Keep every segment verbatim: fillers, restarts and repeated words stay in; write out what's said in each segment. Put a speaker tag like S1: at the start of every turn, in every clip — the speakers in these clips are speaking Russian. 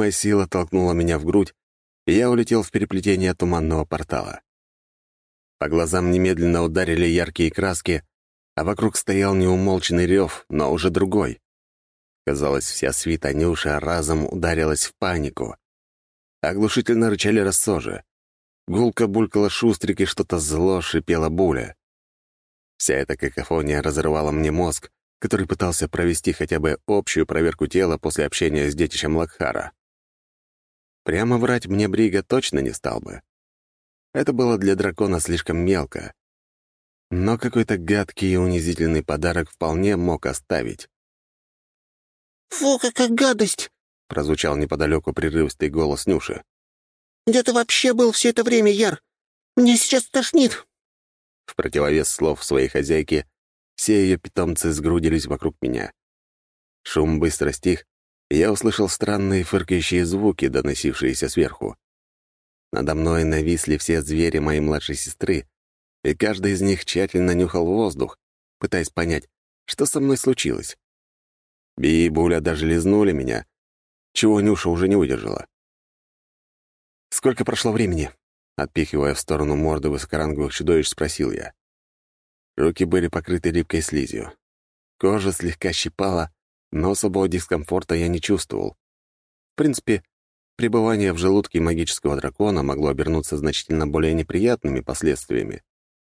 S1: неведомая сила толкнула меня в грудь, и я улетел в переплетение туманного портала. По глазам немедленно ударили яркие краски, а вокруг стоял неумолчный рев, но уже другой. Казалось, вся свита Нюши разом ударилась в панику. Оглушительно рычали рассожи. Гулко булькала Шустрик, и что-то зло шипела Буля. Вся эта какофония разрывала мне мозг, который пытался провести хотя бы общую проверку тела после общения с детищем Лакхара. Прямо врать мне Брига точно не стал бы. Это было для дракона слишком мелко. Но какой-то гадкий и унизительный подарок вполне мог оставить.
S2: «Фу, какая гадость!» —
S1: прозвучал неподалеку прерывистый голос Нюши.
S2: «Где ты вообще был все это время, Яр? Мне сейчас тошнит!»
S1: В противовес слов своей хозяйки все ее питомцы сгрудились вокруг меня. Шум быстро стих, и я услышал странные фыркающие звуки, доносившиеся сверху. Надо мной нависли все звери моей младшей сестры, и каждый из них тщательно нюхал воздух, пытаясь понять, что со мной случилось. Би и Буля даже лизнули меня, чего Нюша уже не выдержала. «Сколько прошло времени?» — отпихивая в сторону морды высокоранговых чудовищ, спросил я. Руки были покрыты липкой слизью. Кожа слегка щипала, но особого дискомфорта я не чувствовал. В принципе, пребывание в желудке магического дракона могло обернуться значительно более неприятными последствиями.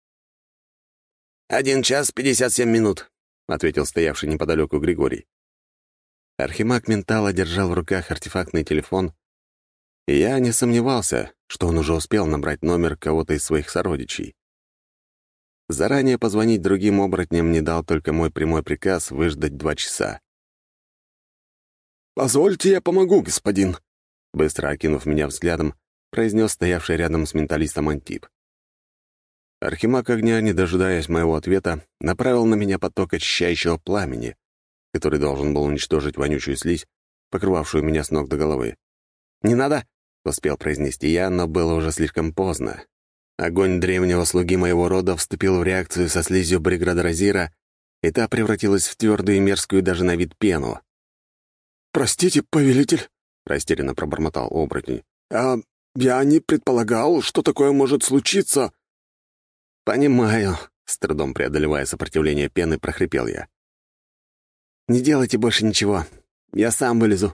S2: «Один час пятьдесят семь минут»,
S1: — ответил стоявший неподалеку Григорий. Архимаг Ментала держал в руках артефактный телефон, и я не сомневался, что он уже успел набрать номер кого-то из своих сородичей. Заранее позвонить другим оборотням не дал только мой прямой приказ выждать два часа. «Позвольте, я помогу, господин», — быстро окинув меня взглядом, произнес стоявший рядом с менталистом Антип. Архимаг огня, не дожидаясь моего ответа, направил на меня поток очищающего пламени, который должен был уничтожить вонючую слизь, покрывавшую меня с ног до головы. «Не надо!» — успел произнести я, но было уже слишком поздно. Огонь древнего слуги моего рода вступил в реакцию со слизью Бриградразира, и та превратилась в твердую и мерзкую даже на вид пену.
S3: «Простите, повелитель»,
S1: — растерянно пробормотал оборотень.
S3: «А я не предполагал, что такое может случиться».
S1: «Понимаю», — с трудом преодолевая сопротивление пены, прохрипел я. «Не делайте больше ничего. Я сам вылезу».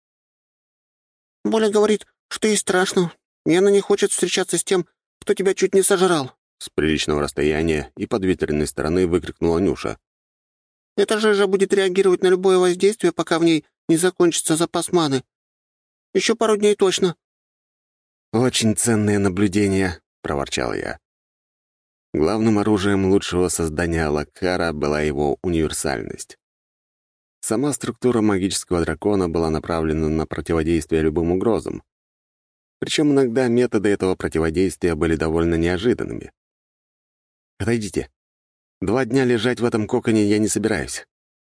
S2: «Боля говорит, что ей страшно, и она не хочет встречаться с тем, кто тебя чуть не сожрал», —
S1: с приличного расстояния и подветренной стороны выкрикнула Нюша.
S2: «Эта жижа будет реагировать на любое воздействие, пока в ней не закончится запас маны. Еще пару дней точно».
S1: «Очень ценное наблюдение», — проворчал я. Главным оружием лучшего создания Лакхара была его универсальность. Сама структура магического дракона была направлена на противодействие любым угрозам. Причем иногда методы этого противодействия были довольно неожиданными. «Отойдите. Два дня лежать в этом коконе я не собираюсь».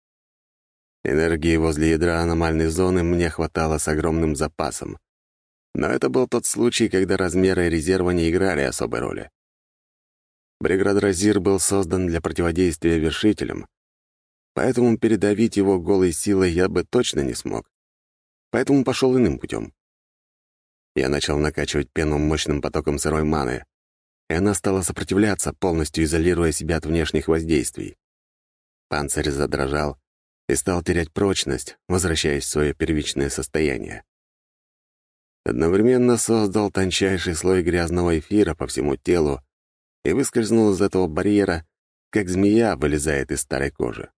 S1: Энергии возле ядра аномальной зоны мне хватало с огромным запасом. Но это был тот случай, когда размеры резерва не играли особой роли. Бриградразир был создан для противодействия вершителям, поэтому передавить его голой силой я бы точно не смог. Поэтому пошел иным путем. Я начал накачивать пену мощным потоком сырой маны, и она стала сопротивляться, полностью изолируя себя от внешних воздействий. Панцирь задрожал и стал терять прочность, возвращаясь в свое первичное состояние. Одновременно создал тончайший слой грязного эфира по всему телу и выскользнул из этого барьера, как змея вылезает из старой кожи.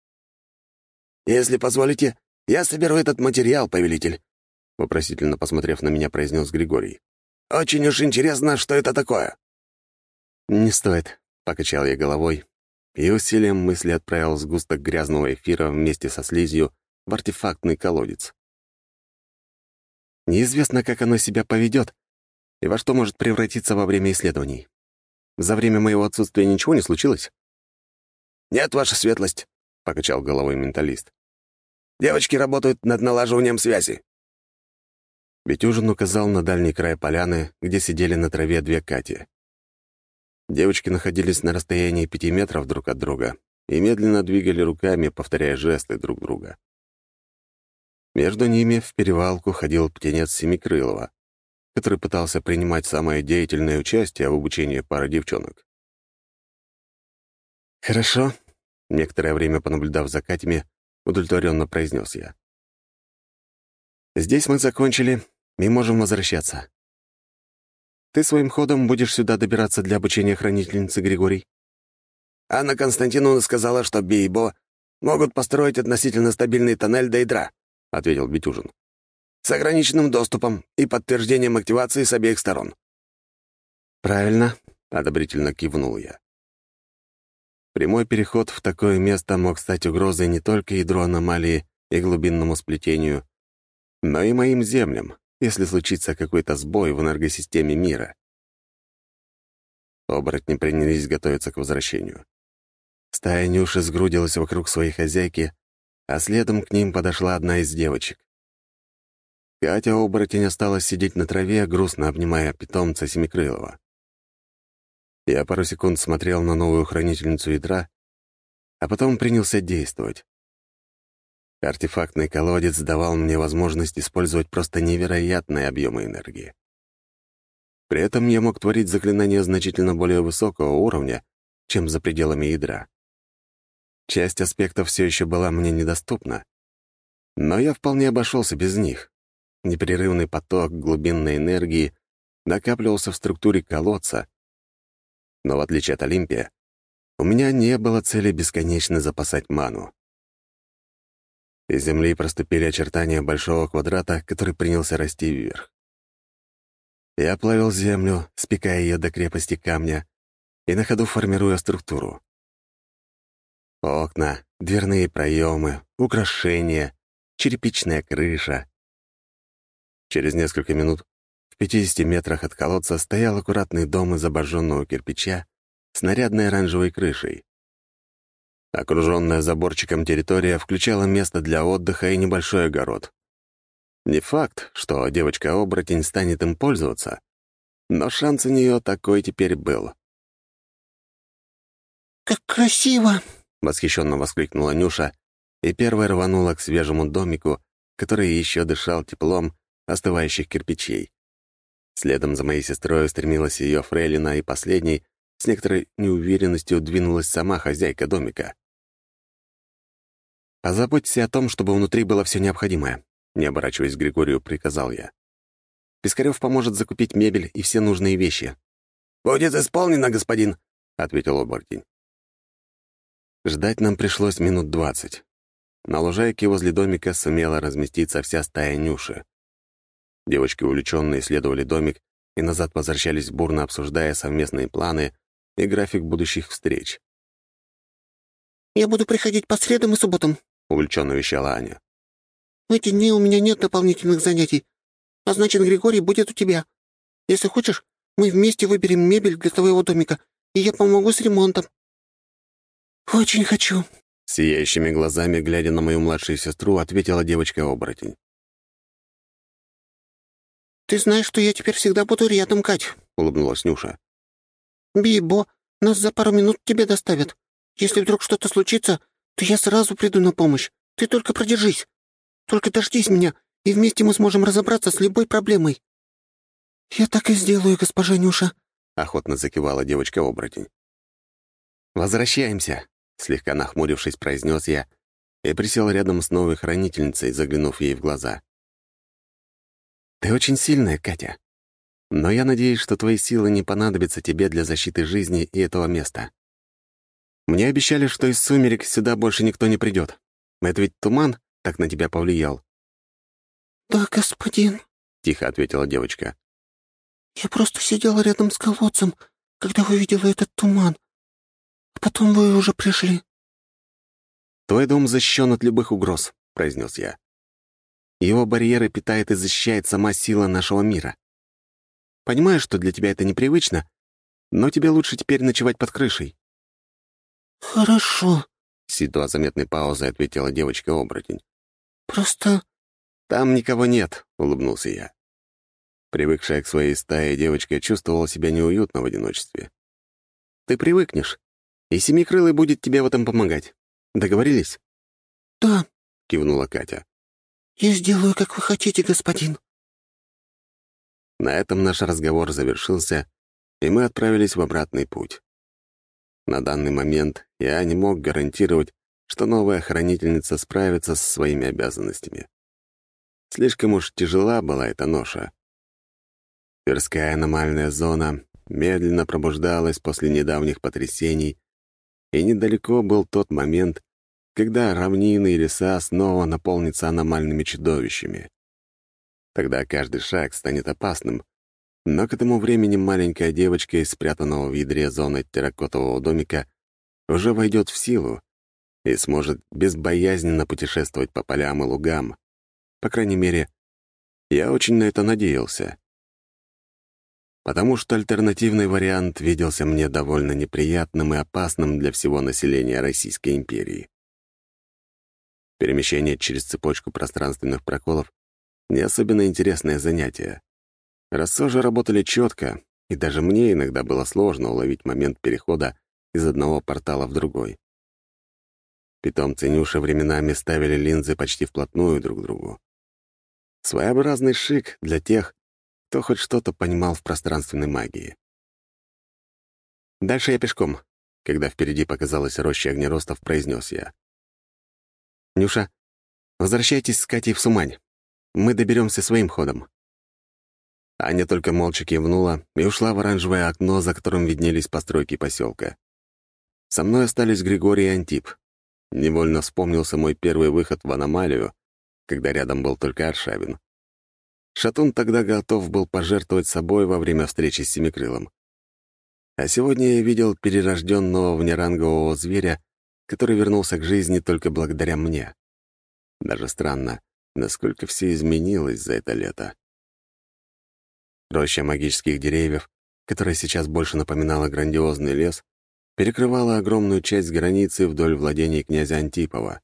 S3: «Если позволите, я соберу этот материал, повелитель», —
S1: вопросительно посмотрев на меня, произнес Григорий.
S3: «Очень уж интересно, что это такое».
S1: «Не стоит», — покачал я головой, и усилием мысли отправил сгусток грязного эфира вместе со слизью в артефактный колодец. Неизвестно, как оно себя поведет и во что может превратиться во время исследований. За время моего отсутствия ничего не случилось?
S3: «Нет, ваша светлость», — покачал головой менталист.
S1: «Девочки работают над налаживанием связи». Бетюжин указал на дальний край поляны, где сидели на траве две Кати. Девочки находились на расстоянии пяти метров друг от друга и медленно двигали руками, повторяя жесты друг друга. Между ними в перевалку ходил птенец Семикрылова, который пытался принимать самое деятельное участие в обучении пары девчонок. «Хорошо», — некоторое время понаблюдав за Катями, удовлетворенно произнес я. «Здесь мы закончили и можем возвращаться. Ты своим ходом будешь сюда добираться для обучения хранительницы, Григорий?»
S3: Анна Константиновна сказала, что Би и Бо могут построить относительно стабильный тоннель до ядра, — ответил Битюжин. «С ограниченным доступом и подтверждением активации с обеих сторон».
S1: «Правильно», — одобрительно кивнул я. Прямой переход в такое место мог стать угрозой не только ядру аномалии и глубинному сплетению, но и моим землям, если случится какой-то сбой в энергосистеме мира. Оборотни принялись готовиться к возвращению. Стая Нюши сгрудилась вокруг своей хозяйки, а следом к ним подошла одна из девочек. Катя-оборотень осталась сидеть на траве, грустно обнимая питомца Семикрылова. Я пару секунд смотрел на новую хранительницу ядра, а потом принялся действовать. Артефактный колодец давал мне возможность использовать просто невероятные объемы энергии. При этом я мог творить заклинания значительно более высокого уровня, чем за пределами ядра. Часть аспектов все еще была мне недоступна, но я вполне обошелся без них. Непрерывный поток глубинной энергии накапливался в структуре колодца, но в отличие от Олимпия, у меня не было цели бесконечно запасать ману. Из земли проступили очертания большого квадрата, который принялся расти вверх. Я плавил землю, спекая ее до крепости камня и на ходу формируя структуру. Окна, дверные проемы, украшения, черепичная крыша. Через несколько минут в пятидесяти метрах от колодца стоял аккуратный дом из обожженного кирпича с нарядной оранжевой крышей. Окруженная заборчиком территория включала место для отдыха и небольшой огород. Не факт, что девочка-оборотень станет им пользоваться, но шанс у нее такой теперь был.
S2: «Как красиво!»
S1: — восхищенно воскликнула Нюша и первой рванула к свежему домику, который еще дышал теплом остывающих кирпичей. Следом за моей сестрой стремилась ее фрейлина, и последней с некоторой неуверенностью двинулась сама хозяйка домика. «Позаботься о том, чтобы внутри было все необходимое», — не оборачиваясь к Григорию, приказал я. «Пискарев поможет закупить мебель и все нужные вещи».
S3: «Будет исполнено, господин»,
S1: — ответил оборотень. Ждать нам пришлось минут двадцать. На лужайке возле домика сумела разместиться вся стая Нюши. Девочки увлеченно исследовали домик и назад возвращались, бурно обсуждая совместные планы и график будущих встреч.
S2: «Я буду приходить по средам и субботам»,
S1: — увлеченно вещала Аня.
S2: «В эти дни у меня нет дополнительных занятий, а значит, Григорий будет у тебя. Если хочешь, мы вместе выберем мебель для твоего домика, и я помогу с ремонтом». «Очень хочу»,
S1: — сияющими глазами, глядя на мою младшую сестру, ответила девочка-оборотень.
S2: «Ты знаешь, что я теперь всегда буду рядом, Кать»,
S1: — улыбнулась Нюша.
S2: «Би и Бо нас за пару минут к тебе доставят. Если вдруг что-то случится, то я сразу приду на помощь. Ты только продержись. Только дождись меня, и вместе мы сможем разобраться с любой проблемой». «Я так и сделаю, госпожа Нюша»,
S1: — охотно закивала девочка-оборотень. «Возвращаемся», — слегка нахмурившись, произнес я и присел рядом с новой хранительницей, заглянув ей в глаза. «Ты очень сильная, Катя, но я надеюсь, что твои силы не понадобятся тебе для защиты жизни и этого места. Мне обещали, что из сумерек сюда больше никто не придет. Это ведь туман так на тебя повлиял».
S2: «Да, господин»,
S1: — тихо ответила девочка.
S2: «Я просто сидела рядом с колодцем, когда увидела этот туман. А потом вы уже пришли».
S1: «Твой дом защищен от любых угроз», — произнес я. «Его барьеры питает и защищает сама сила нашего мира. Понимаю, что для тебя это непривычно, но тебе лучше теперь ночевать под крышей».
S2: «Хорошо»,
S1: — с едва заметной паузой ответила девочка-оборотень.
S2: «Просто...»
S1: «Там никого нет», — улыбнулся я. Привыкшая к своей стае девочка чувствовала себя неуютно в одиночестве. «Ты привыкнешь, и Семикрылый будет тебе в этом помогать. Договорились?»
S2: «Да»,
S1: — кивнула Катя.
S2: «Я сделаю, как вы хотите, господин».
S1: На этом наш разговор завершился, и мы отправились в обратный путь. На данный момент я не мог гарантировать, что новая хранительница справится со своими обязанностями. Слишком уж тяжела была эта ноша. Тверская аномальная зона медленно пробуждалась после недавних потрясений, и недалеко был тот момент, когда равнины и леса снова наполнятся аномальными чудовищами. Тогда каждый шаг станет опасным, но к этому времени маленькая девочка из спрятанного в ядре зоны терракотового домика уже войдет в силу и сможет безбоязненно путешествовать по полям и лугам. По крайней мере, я очень на это надеялся. Потому что альтернативный вариант виделся мне довольно неприятным и опасным для всего населения Российской империи. Перемещение через цепочку пространственных проколов — не особенно интересное занятие. Рассожи работали четко, и даже мне иногда было сложно уловить момент перехода из одного портала в другой. Питомцы Нюши временами ставили линзы почти вплотную друг к другу. Своеобразный шик для тех, кто хоть что-то понимал в пространственной магии. Дальше я пешком. Когда впереди показалась роща огнеростов, произнес я. «Нюша, возвращайтесь с Катей в Сумань. Мы доберемся своим ходом». Аня только молча кивнула и ушла в оранжевое окно, за которым виднелись постройки поселка. Со мной остались Григорий и Антип. Невольно вспомнился мой первый выход в аномалию, когда рядом был только Аршавин. Шатун тогда готов был пожертвовать собой во время встречи с Семикрылом. А сегодня я видел перерожденного внерангового зверя, который вернулся к жизни только благодаря мне. Даже странно, насколько все изменилось за это лето. Роща магических деревьев, которая сейчас больше напоминала грандиозный лес, перекрывала огромную часть границы вдоль владений князя Антипова.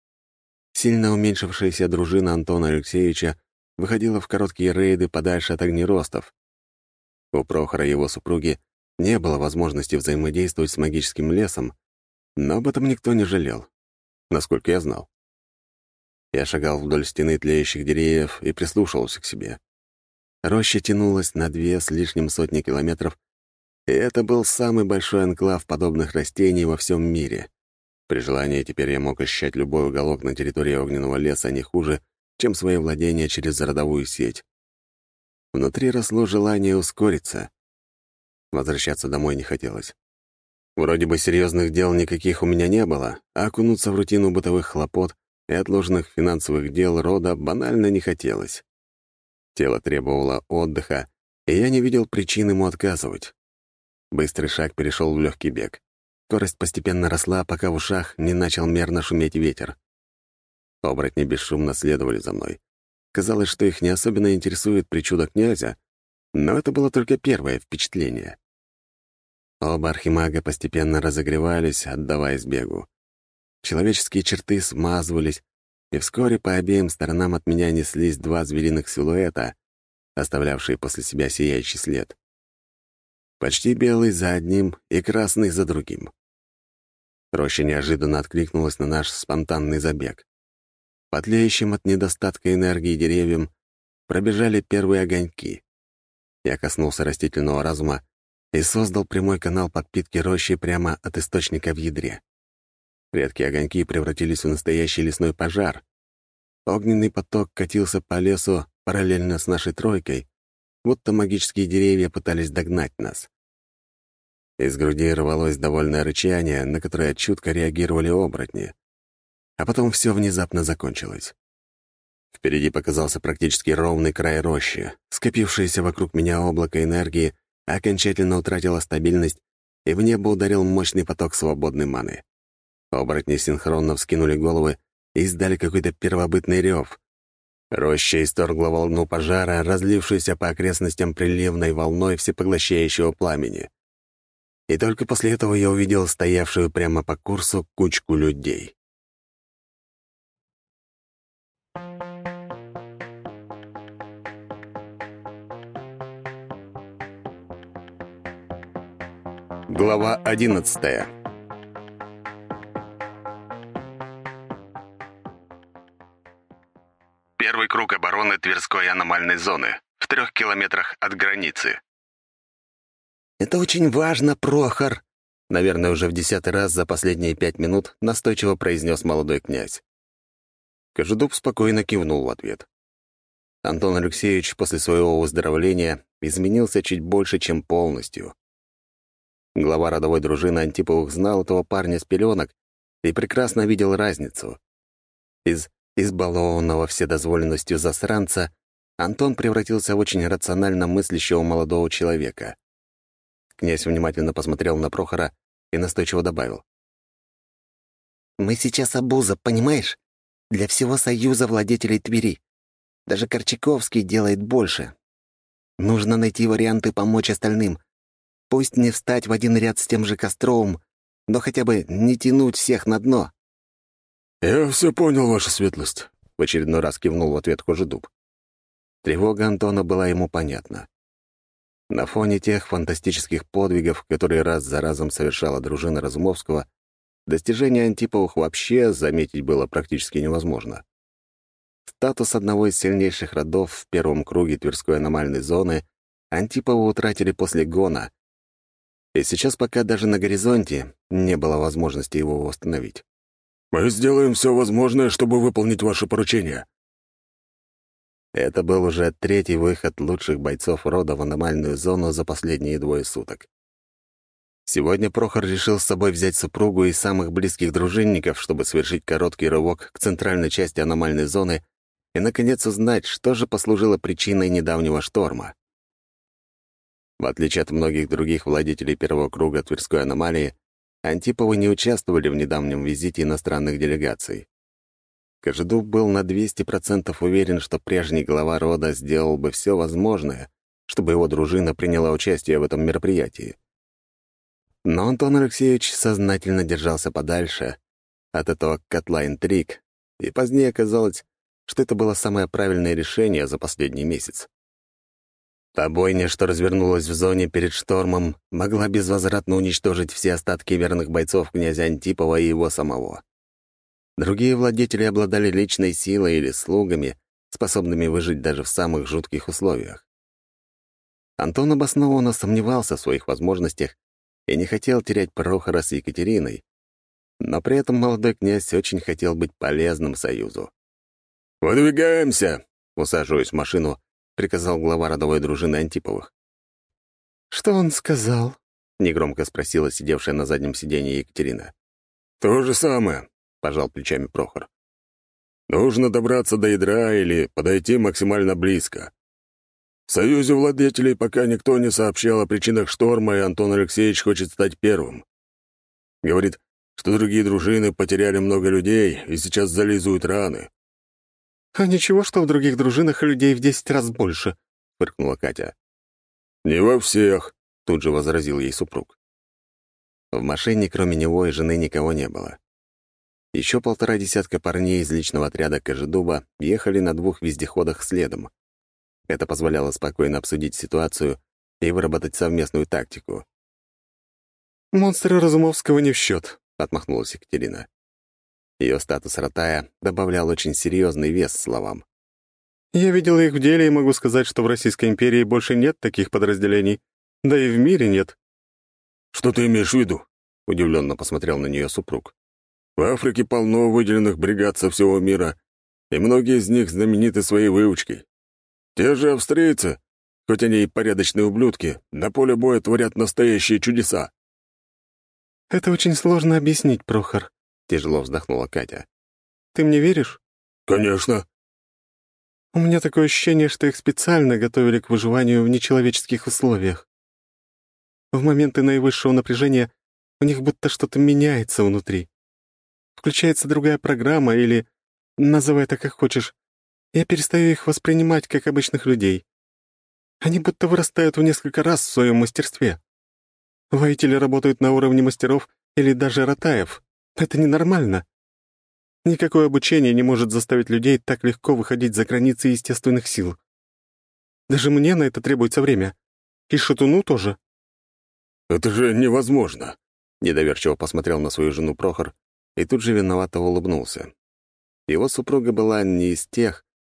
S1: Сильно уменьшившаяся дружина Антона Алексеевича выходила в короткие рейды подальше от огнеростов. У Прохора и его супруги не было возможности взаимодействовать с магическим лесом, но об этом никто не жалел, насколько я знал. Я шагал вдоль стены тлеющих деревьев и прислушивался к себе. Роща тянулась на две с лишним сотни километров, и это был самый большой анклав подобных растений во всем мире. При желании теперь я мог ощущать любой уголок на территории огненного леса не хуже, чем свои владения через родовую сеть. Внутри росло желание ускориться. Возвращаться домой не хотелось. Вроде бы серьезных дел никаких у меня не было, а окунуться в рутину бытовых хлопот и отложенных финансовых дел рода банально не хотелось. Тело требовало отдыха, и я не видел причин ему отказывать. Быстрый шаг перешел в легкий бег. Скорость постепенно росла, пока в ушах не начал мерно шуметь ветер. Оборотни бесшумно следовали за мной. Казалось, что их не особенно интересует причуда князя, но это было только первое впечатление. Оба архимага постепенно разогревались, отдаваясь бегу. Человеческие черты смазывались, и вскоре по обеим сторонам от меня неслись два звериных силуэта, оставлявшие после себя сияющий след. Почти белый за одним и красный за другим. Роща неожиданно откликнулась на наш спонтанный забег. По тлеющим от недостатка энергии деревьям пробежали первые огоньки. Я коснулся растительного разума и создал прямой канал подпитки рощи прямо от источника в ядре. Редкие огоньки превратились в настоящий лесной пожар. Огненный поток катился по лесу параллельно с нашей тройкой, будто магические деревья пытались догнать нас. Из груди рвалось довольное рычание, на которое чутко реагировали оборотни. А потом все внезапно закончилось. Впереди показался практически ровный край рощи. Скопившееся вокруг меня облако энергии окончательно утратило стабильность, и в небо ударил мощный поток свободной маны. Оборотни синхронно вскинули головы и издали какой-то первобытный рев. Роща исторгла волну пожара, разлившуюся по окрестностям приливной волной всепоглощающего пламени. И только после этого я увидел стоявшую прямо по курсу кучку людей. Глава одиннадцатая. Тверской аномальной зоны, в трех километрах от границы.
S3: «Это очень важно, Прохор», — наверное, уже в десятый раз за последние пять минут настойчиво произнес молодой князь. Кожедуб спокойно кивнул в ответ. Антон Алексеевич после своего выздоровления изменился чуть больше, чем полностью. Глава родовой дружины Антиповых знал этого парня с пеленок и прекрасно видел разницу. Из избалованного вседозволенностью засранца Антон превратился в очень рационально мыслящего молодого человека. Князь внимательно посмотрел на Прохора и настойчиво добавил. «Мы сейчас обуза, понимаешь? Для всего союза владетелей Твери. Даже Корчаковский делает больше. Нужно найти варианты помочь остальным. Пусть не встать в один ряд с тем же Костровым, но хотя бы не тянуть всех на дно».
S4: «Я все понял, ваша светлость»,
S3: — в очередной раз кивнул в ответ Кожедуб. Тревога Антона была ему понятна. На фоне тех фантастических подвигов, которые раз за разом совершала дружина Разумовского, достижения Антиповых вообще заметить было практически невозможно. Статус одного из сильнейших родов в первом круге Тверской аномальной зоны Антиповы утратили после гона, и сейчас пока даже на горизонте не было возможности его восстановить.
S4: «Мы сделаем все возможное, чтобы выполнить ваше поручение».
S3: Это был уже третий выход лучших бойцов рода в аномальную зону за последние двое суток. Сегодня Прохор решил с собой взять супругу и самых близких дружинников, чтобы совершить короткий рывок к центральной части аномальной зоны и, наконец, узнать, что же послужило причиной недавнего шторма. В отличие от многих других владетелей первого круга Тверской аномалии, Антиповы не участвовали в недавнем визите иностранных делегаций. Кожедуб был на двести процентов уверен, что прежний глава рода сделал бы все возможное, чтобы его дружина приняла участие в этом мероприятии. Но Антон Алексеевич сознательно держался подальше от этого котла интриг, и позднее оказалось, что это было самое правильное решение за последний месяц. Та бойня, что развернулась в зоне перед штормом, могла безвозвратно уничтожить все остатки верных бойцов князя Антипова и его самого. Другие владетели обладали личной силой или слугами, способными выжить даже в самых жутких условиях. Антон обоснованно сомневался в своих возможностях и не хотел терять Прохора с Екатериной, но при этом молодой князь очень хотел быть полезным союзу.
S4: «Выдвигаемся!» —
S3: усаживаясь в машину, приказал глава родовой дружины Антиповых.
S2: «Что он сказал?»
S3: — негромко спросила сидевшая на заднем сиденье Екатерина.
S4: «То же самое», —
S3: пожал плечами Прохор.
S4: «Нужно добраться до ядра или подойти максимально близко. В Союзе владетелей пока никто не сообщал о причинах шторма, и Антон Алексеевич хочет стать первым. Говорит, что другие дружины потеряли много людей и сейчас зализывают раны».
S2: «А ничего, что в других дружинах людей в десять раз больше», — фыркнула Катя.
S4: «Не во всех»,
S3: — тут же возразил ей супруг. В машине кроме него и жены никого не было. Еще полтора десятка парней из личного отряда Кожедуба ехали на двух вездеходах следом. Это позволяло спокойно обсудить ситуацию и выработать совместную тактику.
S2: «Монстры Разумовского не в счет»,
S3: — отмахнулась Екатерина. Ее статус ротая добавлял очень серьезный вес словам.
S2: «Я видела их в деле и могу сказать, что в Российской империи больше нет таких подразделений. Да и в мире нет».
S4: «Что ты имеешь в виду?»
S3: — удивленно посмотрел на нее супруг.
S4: «В Африке полно выделенных бригад со всего мира, и многие из них знамениты своей выучкой. Те же австрийцы, хоть они и порядочные ублюдки, на поле боя творят настоящие чудеса».
S2: «Это очень сложно объяснить, Прохор», —
S3: тяжело вздохнула Катя.
S2: «Ты мне веришь?»
S4: «Конечно».
S2: «У меня такое ощущение, что их специально готовили к выживанию в нечеловеческих условиях. В моменты наивысшего напряжения у них будто что-то меняется внутри. Включается другая программа или, называй это как хочешь, я перестаю их воспринимать как обычных людей. Они будто вырастают в несколько раз в своем мастерстве. Воители работают на уровне мастеров или даже ротаев. Это ненормально. Никакое обучение не может заставить людей так легко выходить за границы естественных сил. Даже мне на это требуется время. И Шатуну тоже».
S4: «Это же невозможно»,
S3: — недоверчиво посмотрел на свою жену Прохор и тут же виновато улыбнулся. Его супруга была не из тех,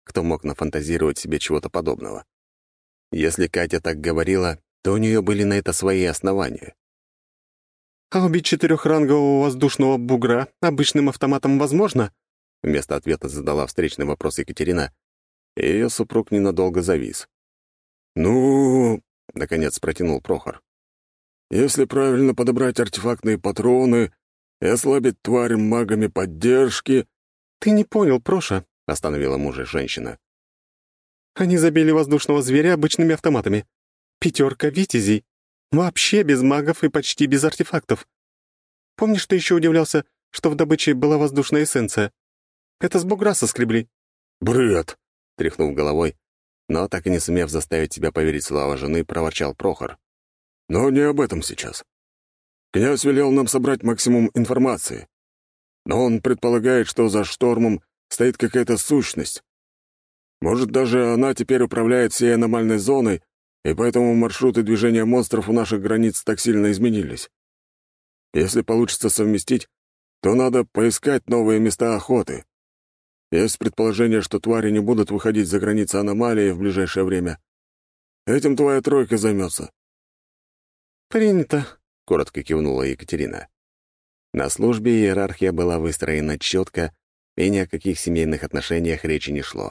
S1: кто мог нафантазировать себе чего-то подобного. Если Катя так говорила, то у нее были на это свои основания.
S5: «А убить четырехрангового воздушного бугра обычным автоматом возможно?»
S1: Вместо ответа задала встречный вопрос Екатерина, и ее супруг ненадолго завис.
S4: «Ну...» —
S1: наконец протянул Прохор.
S4: «Если правильно подобрать артефактные патроны и ослабить тварь магами поддержки...»
S5: «Ты не понял, Проша», —
S1: остановила мужа женщина.
S5: «Они забили воздушного зверя обычными автоматами. Пятерка витязей. Вообще без магов и почти без артефактов. Помнишь, ты еще удивлялся, что в добыче была воздушная эссенция? Это с бугра соскребли».
S4: «Бред!»
S1: — тряхнув головой, но, так и не сумев заставить себя поверить в слова жены, проворчал Прохор.
S4: «Но не об этом сейчас. Князь велел нам собрать максимум информации. Но он предполагает, что за штормом стоит какая-то сущность. Может, даже она теперь управляет всей аномальной зоной, и поэтому маршруты движения монстров у наших границ так сильно изменились. Если получится совместить, то надо поискать новые места охоты. Есть предположение, что твари не будут выходить за границы аномалии в ближайшее время. Этим твоя тройка займется».
S5: «Принято»,
S1: — коротко кивнула Екатерина. На службе иерархия была выстроена четко, и ни о каких семейных отношениях речи не шло.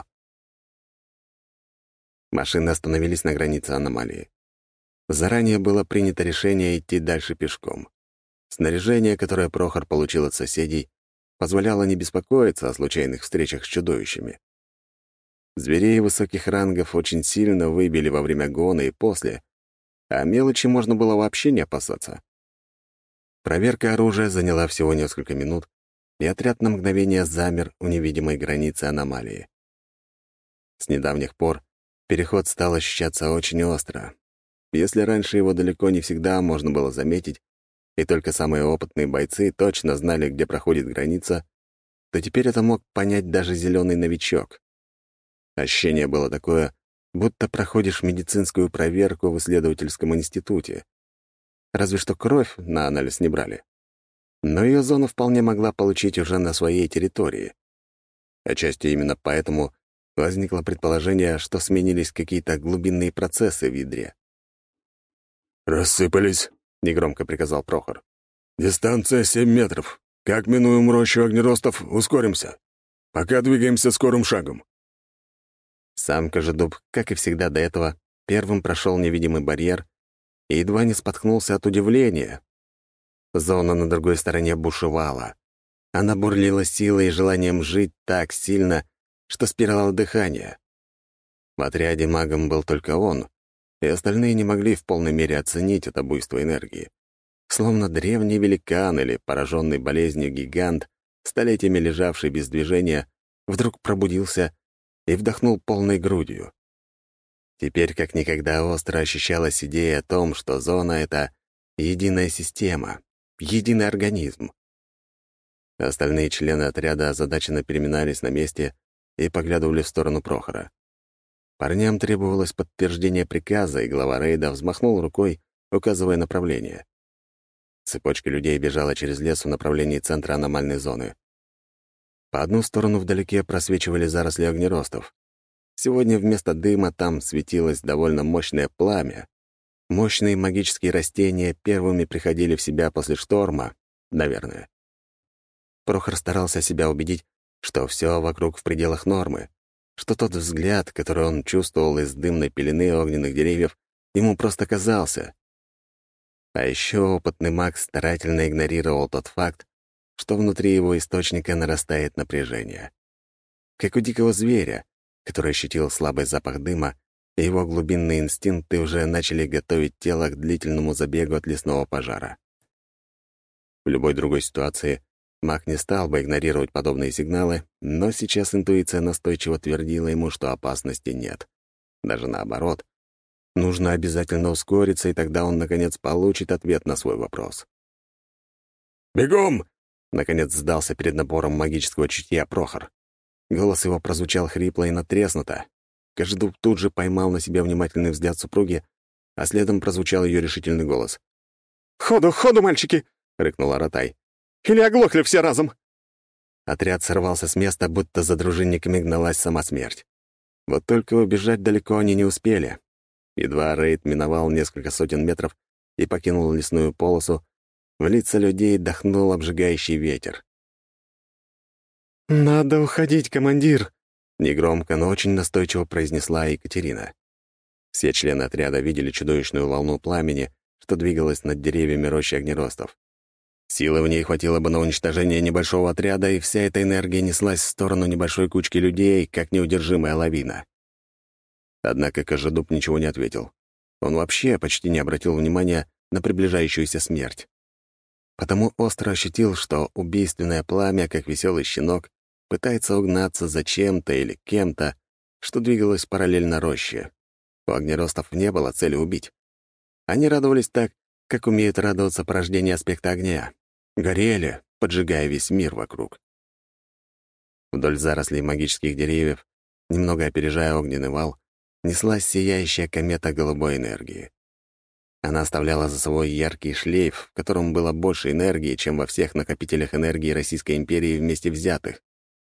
S1: Машины остановились на границе аномалии. Заранее было принято решение идти дальше пешком. Снаряжение, которое Прохор получил от соседей, позволяло не беспокоиться о случайных встречах с чудовищами. Зверей высоких рангов очень сильно выбили во время гона и после, а мелочи можно было вообще не опасаться. Проверка оружия заняла всего несколько минут, и отряд на мгновение замер у невидимой границы аномалии. С недавних пор переход стал ощущаться очень остро. Если раньше его далеко не всегда можно было заметить, и только самые опытные бойцы точно знали, где проходит граница, то теперь это мог понять даже зеленый новичок. Ощущение было такое, будто проходишь медицинскую проверку в исследовательском институте. Разве что кровь на анализ не брали. Но ее зона вполне могла получить уже на своей территории. Отчасти именно поэтому возникло предположение, что сменились какие-то глубинные процессы в ядре.
S4: «Рассыпались», — негромко приказал Прохор.
S3: «Дистанция семь метров. Как минуем рощу огнеростов, ускоримся. Пока двигаемся скорым шагом».
S1: Сам Кожедуб, как и всегда до этого, первым прошел невидимый барьер и едва не споткнулся от удивления. Зона на другой стороне бушевала. Она бурлила силой и желанием жить так сильно, что спирало дыхание. В отряде магом был только он, и остальные не могли в полной мере оценить это буйство энергии. Словно древний великан или пораженный болезнью гигант, столетиями лежавший без движения, вдруг пробудился и вдохнул полной грудью. Теперь как никогда остро ощущалась идея о том, что зона — это единая система, единый организм. Остальные члены отряда озадаченно переминались на месте и поглядывали в сторону Прохора. Парням требовалось подтверждение приказа, и глава рейда взмахнул рукой, указывая направление. Цепочка людей бежала через лес в направлении центра аномальной зоны. По одну сторону вдалеке просвечивали заросли огнеростов. Сегодня вместо дыма там светилось довольно мощное пламя. Мощные магические растения первыми приходили в себя после шторма, наверное. Прохор старался себя убедить, что все вокруг в пределах нормы, что тот взгляд, который он чувствовал из дымной пелены огненных деревьев, ему просто казался. А еще опытный маг старательно игнорировал тот факт, что внутри его источника нарастает напряжение. Как у дикого зверя, который ощутил слабый запах дыма, и его глубинные инстинкты уже начали готовить тело к длительному забегу от лесного пожара. В любой другой ситуации маг не стал бы игнорировать подобные сигналы, но сейчас интуиция настойчиво твердила ему, что опасности нет. Даже наоборот. Нужно обязательно ускориться, и тогда он, наконец, получит ответ на свой вопрос.
S3: «Бегом!»
S1: — наконец сдался перед напором магического чутья Прохор. Голос его прозвучал хрипло и натреснуто. Кожедуб тут же поймал на себя внимательный взгляд супруги, а следом прозвучал ее решительный голос.
S5: «Ходу, ходу, мальчики!» — рыкнул Аратай. «Или оглохли все разом!»
S1: Отряд сорвался с места, будто за дружинниками гналась сама смерть. Вот только убежать далеко они не успели. Едва рейд миновал несколько сотен метров и покинул лесную полосу, в лица людей дохнул обжигающий ветер.
S5: «Надо уходить, командир!»
S1: — негромко, но очень настойчиво произнесла Екатерина. Все члены отряда видели чудовищную волну пламени, что двигалась над деревьями рощи огнеростов. Силы в ней хватило бы на уничтожение небольшого отряда, и вся эта энергия неслась в сторону небольшой кучки людей, как неудержимая лавина. Однако Кожедуб ничего не ответил. Он вообще почти не обратил внимания на приближающуюся смерть. Потому остро ощутил, что убийственное пламя, как веселый щенок, пытается угнаться за чем-то или кем-то, что двигалось параллельно роще. У огнеростов не было цели убить. Они радовались так, как умеют радоваться порождению аспекта огня. Горели, поджигая весь мир вокруг. Вдоль зарослей магических деревьев, немного опережая огненный вал, неслась сияющая комета голубой энергии. Она оставляла за собой яркий шлейф, в котором было больше энергии, чем во всех накопителях энергии Российской империи вместе взятых.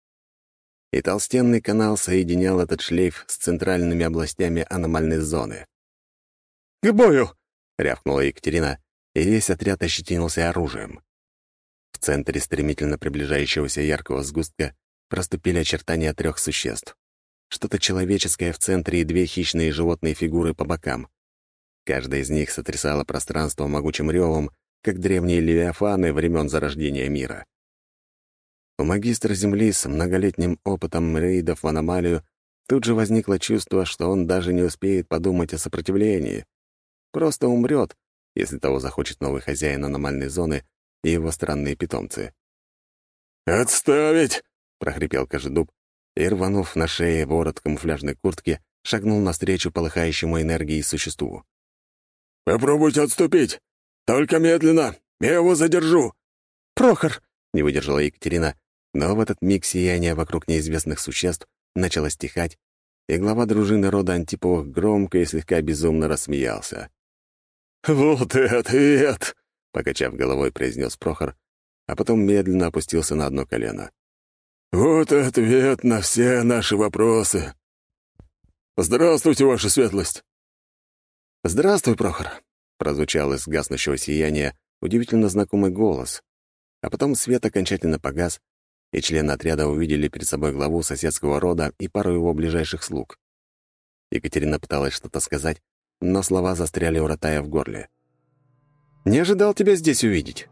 S1: И толстенный канал соединял этот шлейф с центральными областями аномальной зоны.
S5: «К бою!»
S1: — рявкнула Екатерина, и весь отряд ощетинился оружием. В центре стремительно приближающегося яркого сгустка проступили очертания трех существ. Что-то человеческое в центре и две хищные животные фигуры по бокам. Каждая из них сотрясала пространство могучим ревом, как древние левиафаны времен зарождения мира. У магистра Земли с многолетним опытом рейдов в аномалию тут же возникло чувство, что он даже не успеет подумать о сопротивлении. Просто умрет, если того захочет новый хозяин аномальной зоны и его странные питомцы.
S4: «Отставить!» — прохрипел Кожедуб
S1: и, рванув на шее ворот камуфляжной куртки, шагнул навстречу полыхающему энергии существу.
S4: «Попробуйте отступить! Только медленно! Я его задержу!»
S5: «Прохор!»
S1: — не выдержала Екатерина, но в этот миг сияние вокруг неизвестных существ начало стихать, и глава дружины рода Антиповых громко и слегка безумно рассмеялся.
S4: «Вот и ответ!»
S1: — покачав головой, произнес Прохор, а потом медленно опустился на одно колено.
S4: «Вот и ответ на все наши вопросы. Здравствуйте, ваша светлость!»
S1: «Здравствуй, Прохор!» — прозвучал из гаснущего сияния удивительно знакомый голос, а потом свет окончательно погас, и члены отряда увидели перед собой главу соседского рода и пару его ближайших слуг. Екатерина пыталась что-то сказать, но слова застряли у Ратая в горле. «Не ожидал тебя здесь увидеть».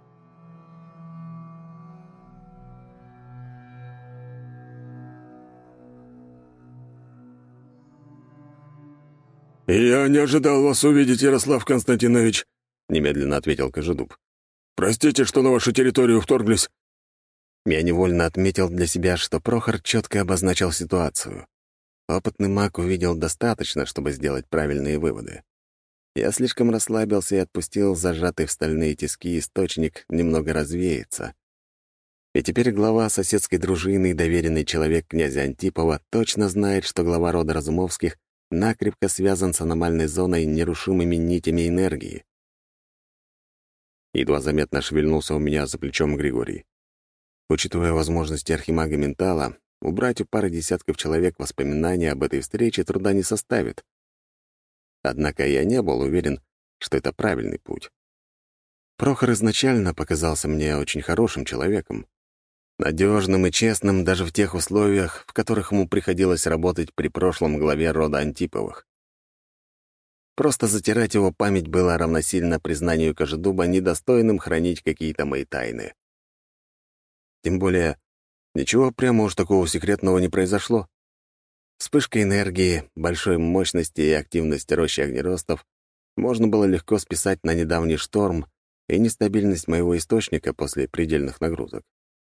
S4: «Я не ожидал вас увидеть, Ярослав Константинович», — немедленно ответил Кожедуб. «Простите, что на вашу территорию вторглись».
S1: Я невольно отметил для себя, что Прохор четко обозначил ситуацию. Опытный маг увидел достаточно, чтобы сделать правильные выводы. Я слишком расслабился и отпустил зажатый в стальные тиски источник немного развеяться. И теперь глава соседской дружины и доверенный человек князя Антипова точно знает, что глава рода Разумовских накрепко связан с аномальной зоной нерушимыми нитями энергии. Едва заметно шевельнулся у меня за плечом Григорий. Учитывая возможности архимага ментала, убрать у пары десятков человек воспоминания об этой встрече труда не составит. Однако я не был уверен, что это правильный путь. Прохор изначально показался мне очень хорошим человеком, надежным и честным даже в тех условиях, в которых ему приходилось работать при прошлом главе рода Антиповых. Просто затирать его память было равносильно признанию Кожедуба недостойным хранить какие-то мои тайны. Тем более, ничего прямо уж такого секретного не произошло. Вспышка энергии, большой мощности и активность рощи огнеростов можно было легко списать на недавний шторм и нестабильность моего источника после предельных нагрузок.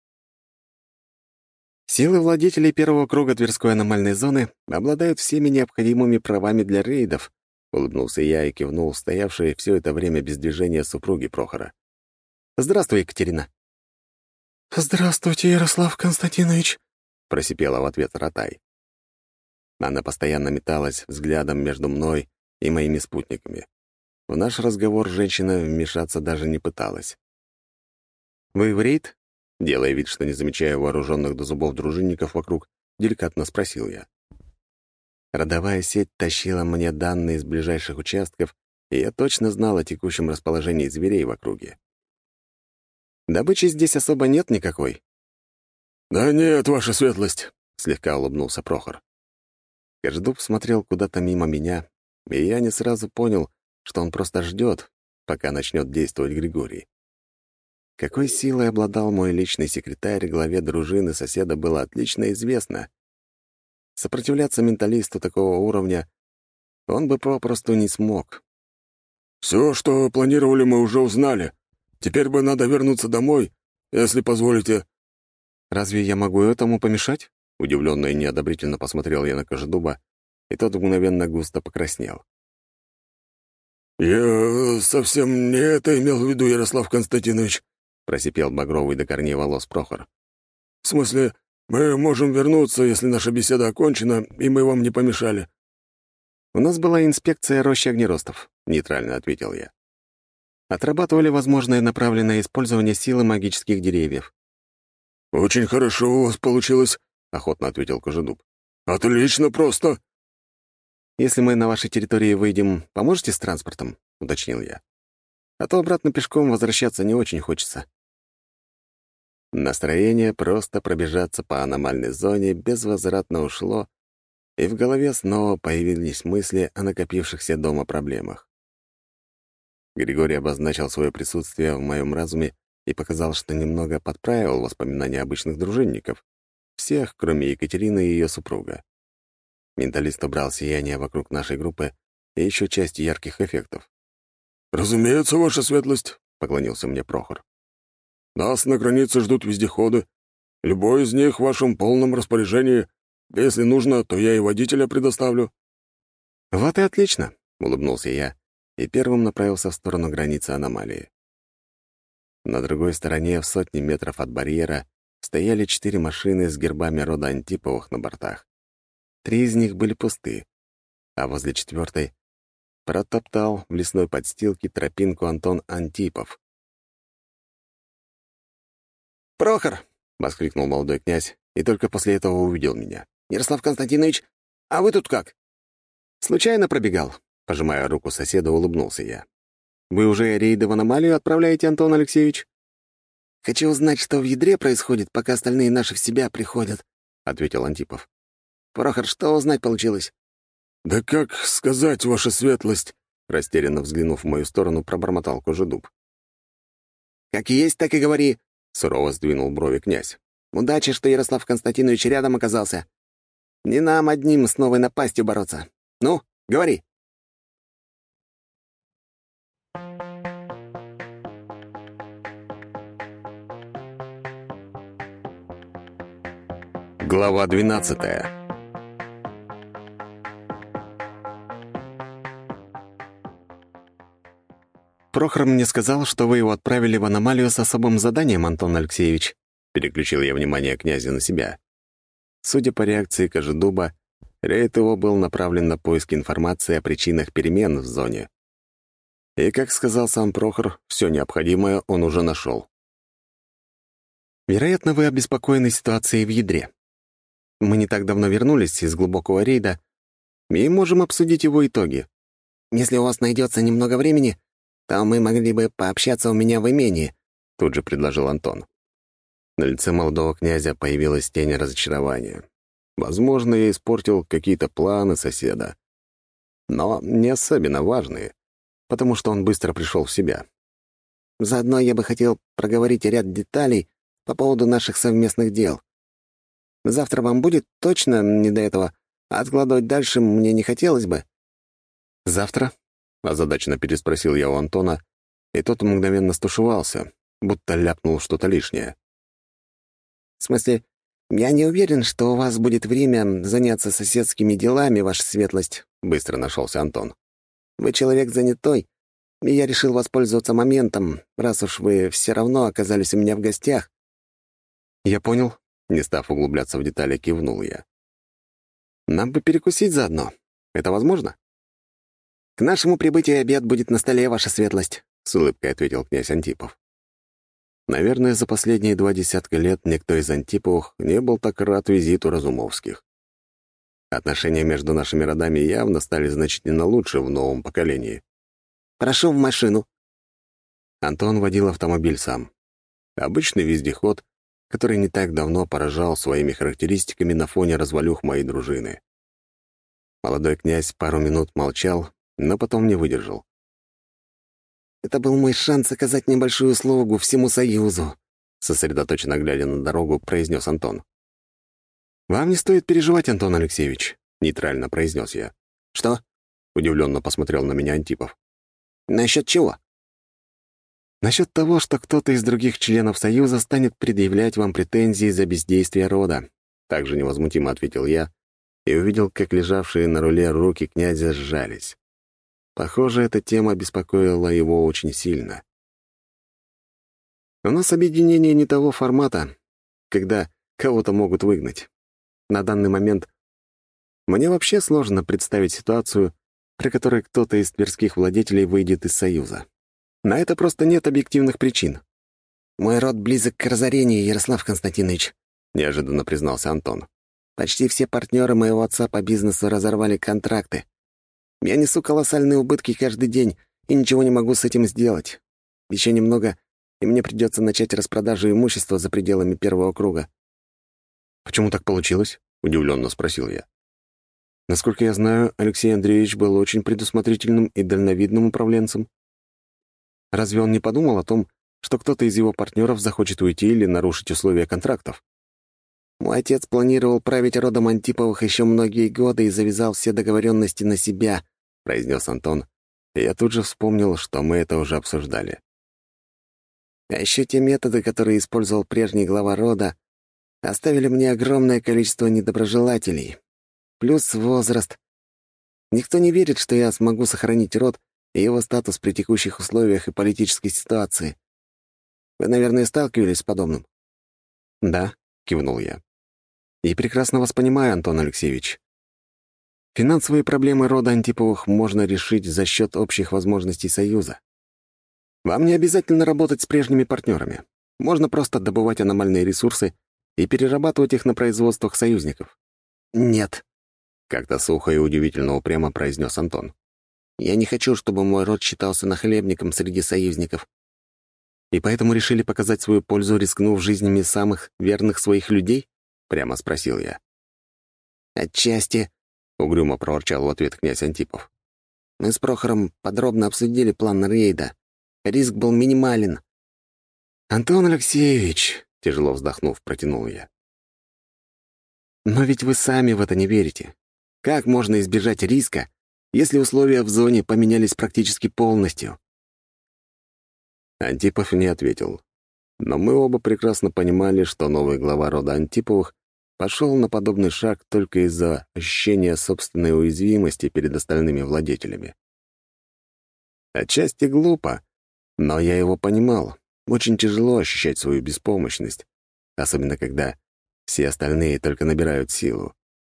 S1: Силы владетелей первого круга Тверской аномальной зоны обладают всеми необходимыми правами для рейдов, улыбнулся я и кивнул стоявшей все это время без движения супруги Прохора. «Здравствуй, Екатерина».
S5: «Здравствуйте, Ярослав Константинович»,
S1: — просипела в ответ Ратай. Она постоянно металась взглядом между мной и моими спутниками. В наш разговор женщина вмешаться даже не пыталась. «Вы в рейд?» — делая вид, что не замечая вооруженных до зубов дружинников вокруг, деликатно спросил я. Родовая сеть тащила мне данные из ближайших участков, и я точно знал о текущем расположении зверей в округе. Добычи здесь особо нет никакой.
S4: «Да нет, ваша светлость», — слегка улыбнулся Прохор.
S1: Кожедуб смотрел куда-то мимо меня, и я не сразу понял, что он просто ждет, пока начнет действовать Григорий. Какой силой обладал мой личный секретарь главе дружины соседа было отлично известно. Сопротивляться менталисту такого уровня он бы попросту не смог.
S4: «Все, что планировали, мы уже узнали. Теперь бы надо вернуться домой, если позволите».
S1: «Разве я могу этому помешать?» Удивленно и неодобрительно посмотрел я на Кожедуба, и тот мгновенно густо покраснел.
S4: «Я совсем не это имел в виду, Ярослав Константинович», — просипел багровый до корней волос Прохор. «В смысле, мы можем вернуться, если наша беседа окончена, и мы вам не помешали».
S1: «У нас была инспекция рощи огнеростов», — нейтрально ответил я. «Отрабатывали возможное направленное использование силы магических деревьев».
S4: «Очень хорошо у вас получилось», — охотно ответил Кожедуб. «Отлично просто».
S1: «Если мы на вашей территории выйдем, поможете с транспортом?» — уточнил я. «А то обратно пешком возвращаться не очень хочется». Настроение просто пробежаться по аномальной зоне безвозвратно ушло, и в голове снова появились мысли о накопившихся дома проблемах. Григорий обозначил свое присутствие в моем разуме и показал, что немного подправил воспоминания обычных дружинников, всех, кроме Екатерины и ее супруга. Менталист убрал сияние вокруг нашей группы и еще часть ярких эффектов.
S4: «Разумеется, ваша светлость», — поклонился мне Прохор. «Нас на границе ждут вездеходы. Любой из них в вашем полном распоряжении. Если нужно, то я и водителя предоставлю».
S1: «Вот и отлично», — улыбнулся я и первым направился в сторону границы аномалии. На другой стороне, в сотни метров от барьера, стояли четыре машины с гербами рода Антиповых на бортах. Три из них были пусты, а возле четвертой протоптал в лесной подстилке тропинку Антон Антипов.
S3: «Прохор!»
S1: — воскликнул молодой князь, и только после этого увидел меня.
S3: «Ярослав Константинович, а вы тут как?»
S1: «Случайно пробегал», — пожимая руку соседа, улыбнулся я. «Вы уже рейды в аномалию отправляете, Антон Алексеевич?»
S3: «Хочу узнать, что в ядре происходит, пока остальные наши в себя приходят», — ответил Антипов. «Прохор, что узнать получилось?»
S4: «Да как сказать, ваша светлость?»
S1: — растерянно взглянув в мою сторону, пробормотал Кожедуб.
S3: «Как есть, так и говори»,
S1: — сурово сдвинул брови князь.
S3: «Удачи, что Ярослав Константинович рядом оказался. Не нам одним с новой напастью бороться. Ну, говори».
S1: Глава двенадцатая. «Прохор мне сказал, что вы его отправили в аномалию с особым заданием, Антон Алексеевич», — переключил я внимание князя на себя. Судя по реакции Кожедуба, рейд его был направлен на поиски информации о причинах перемен в зоне. И, как сказал сам Прохор, все необходимое он уже нашел. «Вероятно, вы обеспокоены ситуацией в ядре. Мы не так давно вернулись из глубокого рейда и можем обсудить его итоги.
S3: Если у вас найдется немного времени, то мы могли бы пообщаться у меня в имении», —
S1: тут же предложил Антон. На лице молодого князя появилась тень разочарования. Возможно, я испортил какие-то планы соседа. Но не особенно важные, потому что он быстро пришел в себя.
S3: «Заодно я бы хотел проговорить ряд деталей по поводу наших совместных дел. Завтра вам будет точно не до этого, а откладывать дальше мне не хотелось бы».
S1: «Завтра?» — озадаченно переспросил я у Антона, и тот мгновенно стушевался, будто ляпнул что-то лишнее.
S3: «В смысле, я не уверен, что у вас будет время заняться соседскими делами, ваша светлость», — быстро нашелся Антон. «Вы человек занятой, и я решил воспользоваться моментом, раз уж вы все равно оказались у меня в гостях».
S1: «Я понял», — не став углубляться в детали, кивнул я. «Нам бы перекусить заодно. Это возможно?»
S3: «К нашему прибытию обед будет на столе, ваша светлость», — с улыбкой ответил князь Антипов.
S1: Наверное, за последние два десятка лет никто из Антиповых не был так рад визиту Разумовских. Отношения между нашими родами явно стали значительно лучше в новом поколении.
S2: «Прошу в машину».
S1: Антон водил автомобиль сам. Обычный вездеход, который не так давно поражал своими характеристиками на фоне развалюх моей дружины. Молодой князь пару минут молчал, но потом не выдержал.
S2: «Это был мой шанс оказать небольшую услугу всему Союзу»,
S1: сосредоточенно глядя на дорогу, произнес Антон. «Вам не стоит переживать, Антон Алексеевич», — нейтрально произнес я.
S2: «Что?»
S1: — удивленно посмотрел на меня Антипов.
S2: «Насчет чего?»
S1: «Насчет того, что кто-то из других членов Союза станет предъявлять вам претензии за бездействие рода», — также невозмутимо ответил я и увидел, как лежавшие на руле руки князя сжались. Похоже, эта тема беспокоила его очень сильно. У нас объединение не того формата, когда кого-то могут выгнать. На данный момент мне вообще сложно представить ситуацию, при которой кто-то из тверских владетелей выйдет из Союза. На это просто нет объективных причин.
S2: «Мой род близок к разорению, Ярослав Константинович»,
S1: — неожиданно признался Антон.
S2: «Почти все партнеры моего отца по бизнесу разорвали контракты. Я несу колоссальные убытки каждый день и ничего не могу с этим сделать. Еще немного, и мне придется начать распродажу имущества за пределами первого круга».
S1: «Почему так получилось?» — удивленно спросил я. Насколько я знаю, Алексей Андреевич был очень предусмотрительным и дальновидным управленцем. Разве он не подумал о том, что кто-то из его партнеров захочет уйти или нарушить условия контрактов?
S2: «Мой отец планировал править родом Антиповых еще многие годы и завязал все договоренности на себя», —
S1: произнес Антон, и я тут же вспомнил, что мы это уже обсуждали.
S2: «А еще те методы, которые использовал прежний глава рода, оставили мне огромное количество недоброжелателей. Плюс возраст. Никто не верит, что я смогу сохранить род и его статус при текущих условиях и политической ситуации. Вы, наверное, сталкивались с подобным?»
S1: «Да», — кивнул я. «И прекрасно вас понимаю, Антон Алексеевич. Финансовые проблемы рода Антиповых можно решить за счет общих возможностей Союза. Вам не обязательно работать с прежними партнерами. Можно просто добывать аномальные ресурсы и перерабатывать их на производствах союзников».
S2: «Нет»,
S1: — как-то сухо и удивительно упрямо произнес Антон.
S2: «Я не хочу, чтобы мой род считался нахлебником среди союзников».
S1: «И поэтому решили показать свою пользу, рискнув жизнями самых верных своих людей?» — прямо спросил я.
S2: «Отчасти», — угрюмо проворчал в ответ князь Антипов. «Мы с Прохором подробно обсудили план рейда. Риск был минимален».
S1: «Антон Алексеевич», — тяжело вздохнув, протянул я. «Но ведь вы сами в это не верите. Как можно избежать риска, если условия в зоне поменялись практически полностью?» Антипов не ответил. Но мы оба прекрасно понимали, что новый глава рода Антиповых пошел на подобный шаг только из-за ощущения собственной уязвимости перед остальными владетелями. Отчасти глупо, но я его понимал. Очень тяжело ощущать свою беспомощность, особенно когда все остальные только набирают силу.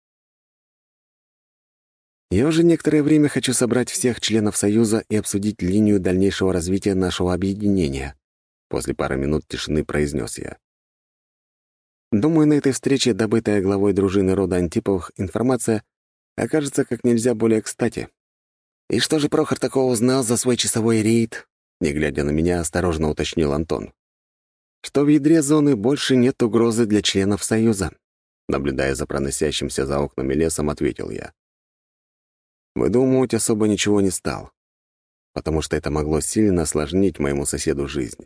S1: Я уже некоторое время хочу собрать всех членов Союза и обсудить линию дальнейшего развития нашего объединения. После пары минут тишины произнес я. Думаю, на этой встрече добытая главой дружины рода Антиповых информация окажется как нельзя более кстати.
S2: «И что же Прохор такого узнал за свой часовой рейд?»
S1: Не глядя на меня, осторожно уточнил Антон. «Что в ядре зоны больше нет угрозы для членов Союза», наблюдая за проносящимся за окнами лесом, ответил я. Выдумывать особо ничего не стал, потому что это могло сильно осложнить моему соседу жизнь.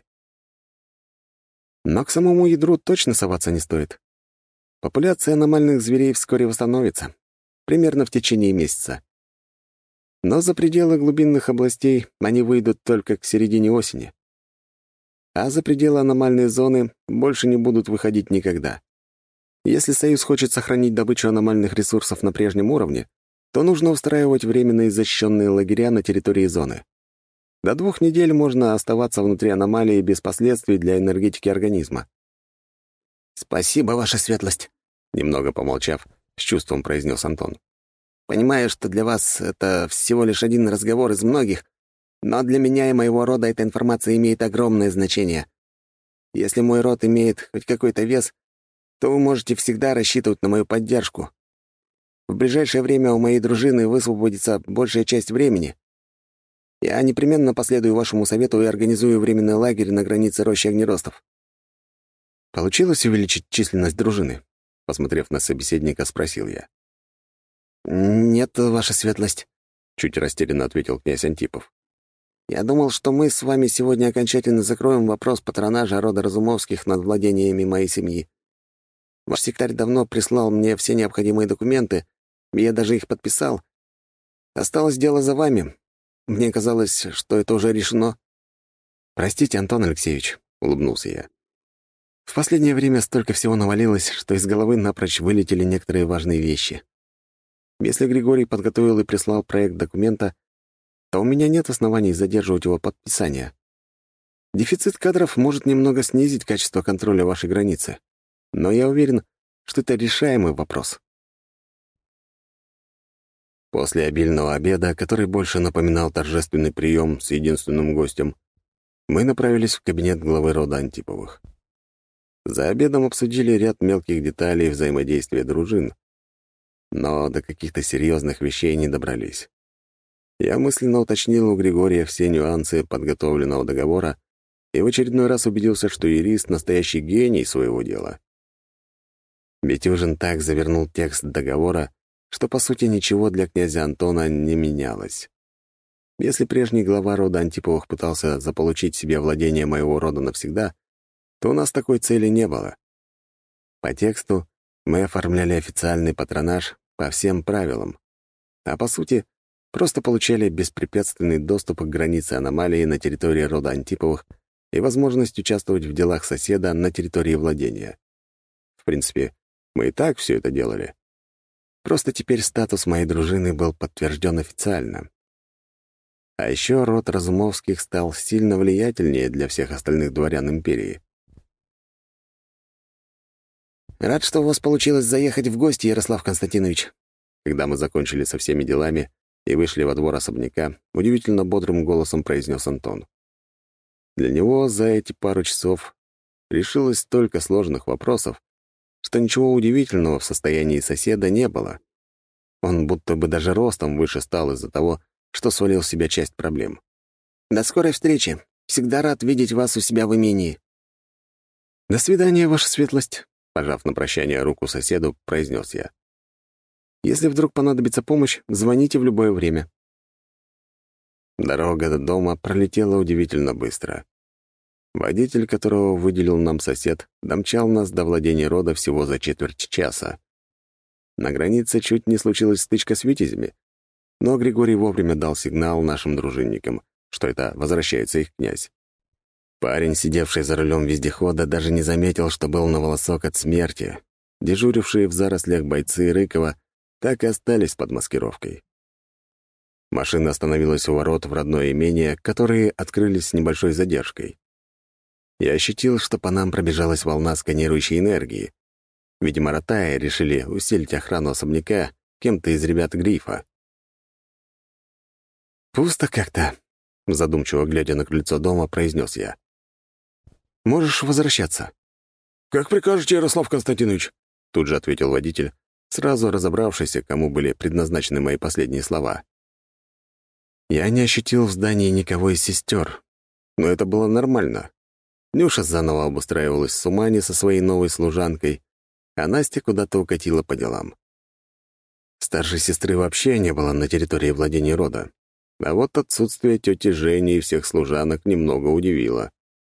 S1: Но к самому ядру точно соваться не стоит. Популяция аномальных зверей вскоре восстановится, примерно в течение месяца. Но за пределы глубинных областей они выйдут только к середине осени. А за пределы аномальной зоны больше не будут выходить никогда. Если Союз хочет сохранить добычу аномальных ресурсов на прежнем уровне, то нужно устраивать временные защищенные лагеря на территории зоны. До двух недель можно оставаться внутри аномалии без последствий для энергетики организма.
S2: «Спасибо, ваша светлость», — немного помолчав, с чувством произнес Антон. «Понимаю, что для вас это всего лишь один разговор из многих, но для меня и моего рода эта информация имеет огромное значение. Если мой род имеет хоть какой-то вес, то вы можете всегда рассчитывать на мою поддержку».
S3: В ближайшее время у моей дружины высвободится большая часть времени. Я непременно последую вашему совету и организую временный лагерь на границе рощи огнеростов».
S1: «Получилось увеличить численность дружины?» Посмотрев на собеседника, спросил я.
S3: «Нет, ваша светлость»,
S1: — чуть растерянно ответил князь Антипов.
S3: «Я думал, что мы с вами сегодня окончательно закроем вопрос патронажа рода Разумовских над владениями моей семьи. Ваш секретарь давно прислал мне все необходимые документы, и я даже их подписал. Осталось дело за вами. Мне казалось, что это уже решено».
S1: «Простите, Антон Алексеевич», — улыбнулся я. «В последнее время столько всего навалилось, что из головы напрочь вылетели некоторые важные вещи. Если Григорий подготовил и прислал проект документа, то у меня нет оснований задерживать его подписание. Дефицит кадров может немного снизить качество контроля вашей границы, но я уверен, что это решаемый вопрос». После обильного обеда, который больше напоминал торжественный прием с единственным гостем, мы направились в кабинет главы рода Антиповых. За обедом обсудили ряд мелких деталей взаимодействия дружин, но до каких-то серьезных вещей не добрались. Я мысленно уточнил у Григория все нюансы подготовленного договора и в очередной раз убедился, что юрист — настоящий гений своего дела. Бетюжин так завернул текст договора, что, по сути, ничего для князя Антона не менялось. Если прежний глава рода Антиповых пытался заполучить себе владение моего рода навсегда, то у нас такой цели не было. По тексту мы оформляли официальный патронаж по всем правилам, а по сути просто получали беспрепятственный доступ к границе аномалии на территории рода Антиповых и возможность участвовать в делах соседа на территории владения. В принципе, мы и так все это делали. Просто теперь статус моей дружины был подтвержден официально. А еще род Разумовских стал сильно влиятельнее для всех остальных дворян империи.
S3: «Рад, что у вас получилось заехать в гости, Ярослав Константинович».
S1: Когда мы закончили со всеми делами и вышли во двор особняка, удивительно бодрым голосом произнес Антон. Для него за эти пару часов решилось столько сложных вопросов, что ничего удивительного в состоянии соседа не было. Он будто бы даже ростом выше стал из-за того, что свалил в себя часть проблем.
S3: «До скорой встречи. Всегда рад видеть вас у себя в имении».
S1: «До свидания, ваша светлость», — пожав на прощание руку соседу, произнес я. «Если вдруг понадобится помощь, звоните в любое время». Дорога до дома пролетела удивительно быстро. Водитель, которого выделил нам сосед, домчал нас до владения рода всего за четверть часа. На границе чуть не случилась стычка с витязями, но Григорий вовремя дал сигнал нашим дружинникам, что это возвращается их князь. Парень, сидевший за рулем вездехода, даже не заметил, что был на волосок от смерти. Дежурившие в зарослях бойцы Рыкова так и остались под маскировкой. Машина остановилась у ворот в родное имение, которые открылись с небольшой задержкой. Я ощутил, что по нам пробежалась волна сканирующей энергии. Видимо, ротаи решили усилить охрану особняка кем-то из ребят Грифа. «Пусто как-то», — задумчиво глядя на крыльцо дома, произнес я. «Можешь возвращаться».
S4: «Как прикажете, Ярослав Константинович»,
S1: — тут же ответил водитель, сразу разобравшийся, кому были предназначены мои последние слова. Я не ощутил в здании никого из сестер, но это было нормально. Нюша заново обустраивалась с Умани со своей новой служанкой, а Настя куда-то укатила по делам. Старшей сестры вообще не было на территории владения рода, а вот отсутствие тети Жени и всех служанок немного удивило.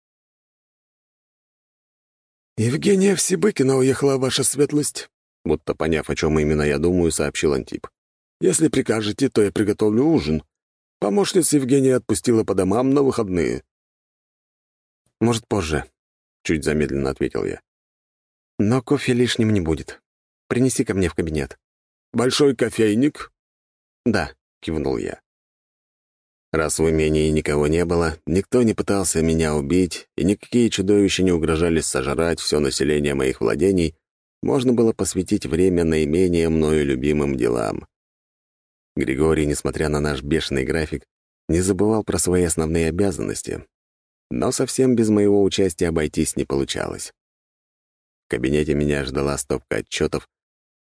S4: «Евгения Всебыкина уехала, ваша светлость»,
S1: будто поняв, о чем именно я думаю, сообщил Антип.
S4: «Если прикажете, то я приготовлю ужин. Помощница Евгения отпустила по домам на выходные».
S1: «Может, позже», — чуть замедленно ответил я. «Но кофе лишним не будет. Принеси ко мне в кабинет».
S4: «Большой кофейник?»
S1: «Да», — кивнул я. Раз в имении никого не было, никто не пытался меня убить, и никакие чудовища не угрожали сожрать все население моих владений, можно было посвятить время наименее мною любимым делам. Григорий, несмотря на наш бешеный график, не забывал про свои основные обязанности, но совсем без моего участия обойтись не получалось. В кабинете меня ждала стопка отчетов,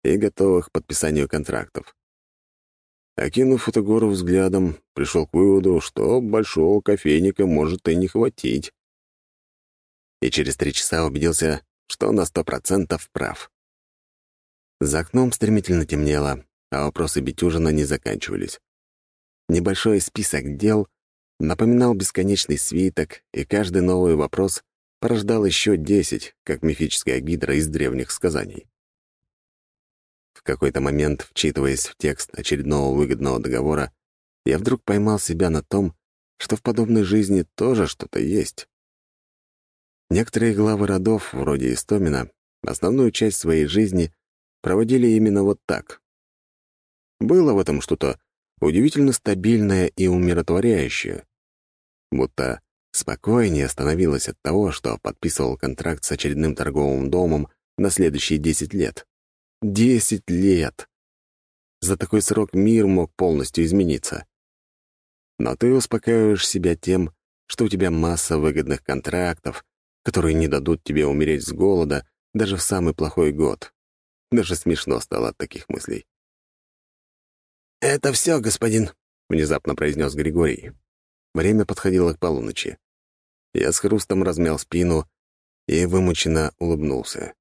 S1: и готовых к подписанию контрактов. Окинув эту гору взглядом, пришел к выводу, что большого кофейника может и не хватить. И через три часа убедился, что на сто процентов прав. За окном стремительно темнело, а вопросы Битюжина не заканчивались. Небольшой список дел напоминал бесконечный свиток, и каждый новый вопрос порождал еще десять, как мифическая гидра из древних сказаний. В какой-то момент, вчитываясь в текст очередного выгодного договора, я вдруг поймал себя на том, что в подобной жизни тоже что-то есть. Некоторые главы родов, вроде Истомина, основную часть своей жизни проводили именно вот так. Было в этом что-то удивительно стабильное и умиротворяющее. Будто спокойнее становилось от того, что подписывал контракт с очередным торговым домом на следующие десять лет. Десять лет! За такой срок мир мог полностью измениться. Но ты успокаиваешь себя тем, что у тебя масса выгодных контрактов, которые не дадут тебе умереть с голода даже в самый плохой год. Даже смешно стало от таких мыслей.
S3: «Это все, господин»,
S1: — внезапно произнес Григорий. Время подходило к полуночи. Я с хрустом размял спину и вымученно улыбнулся.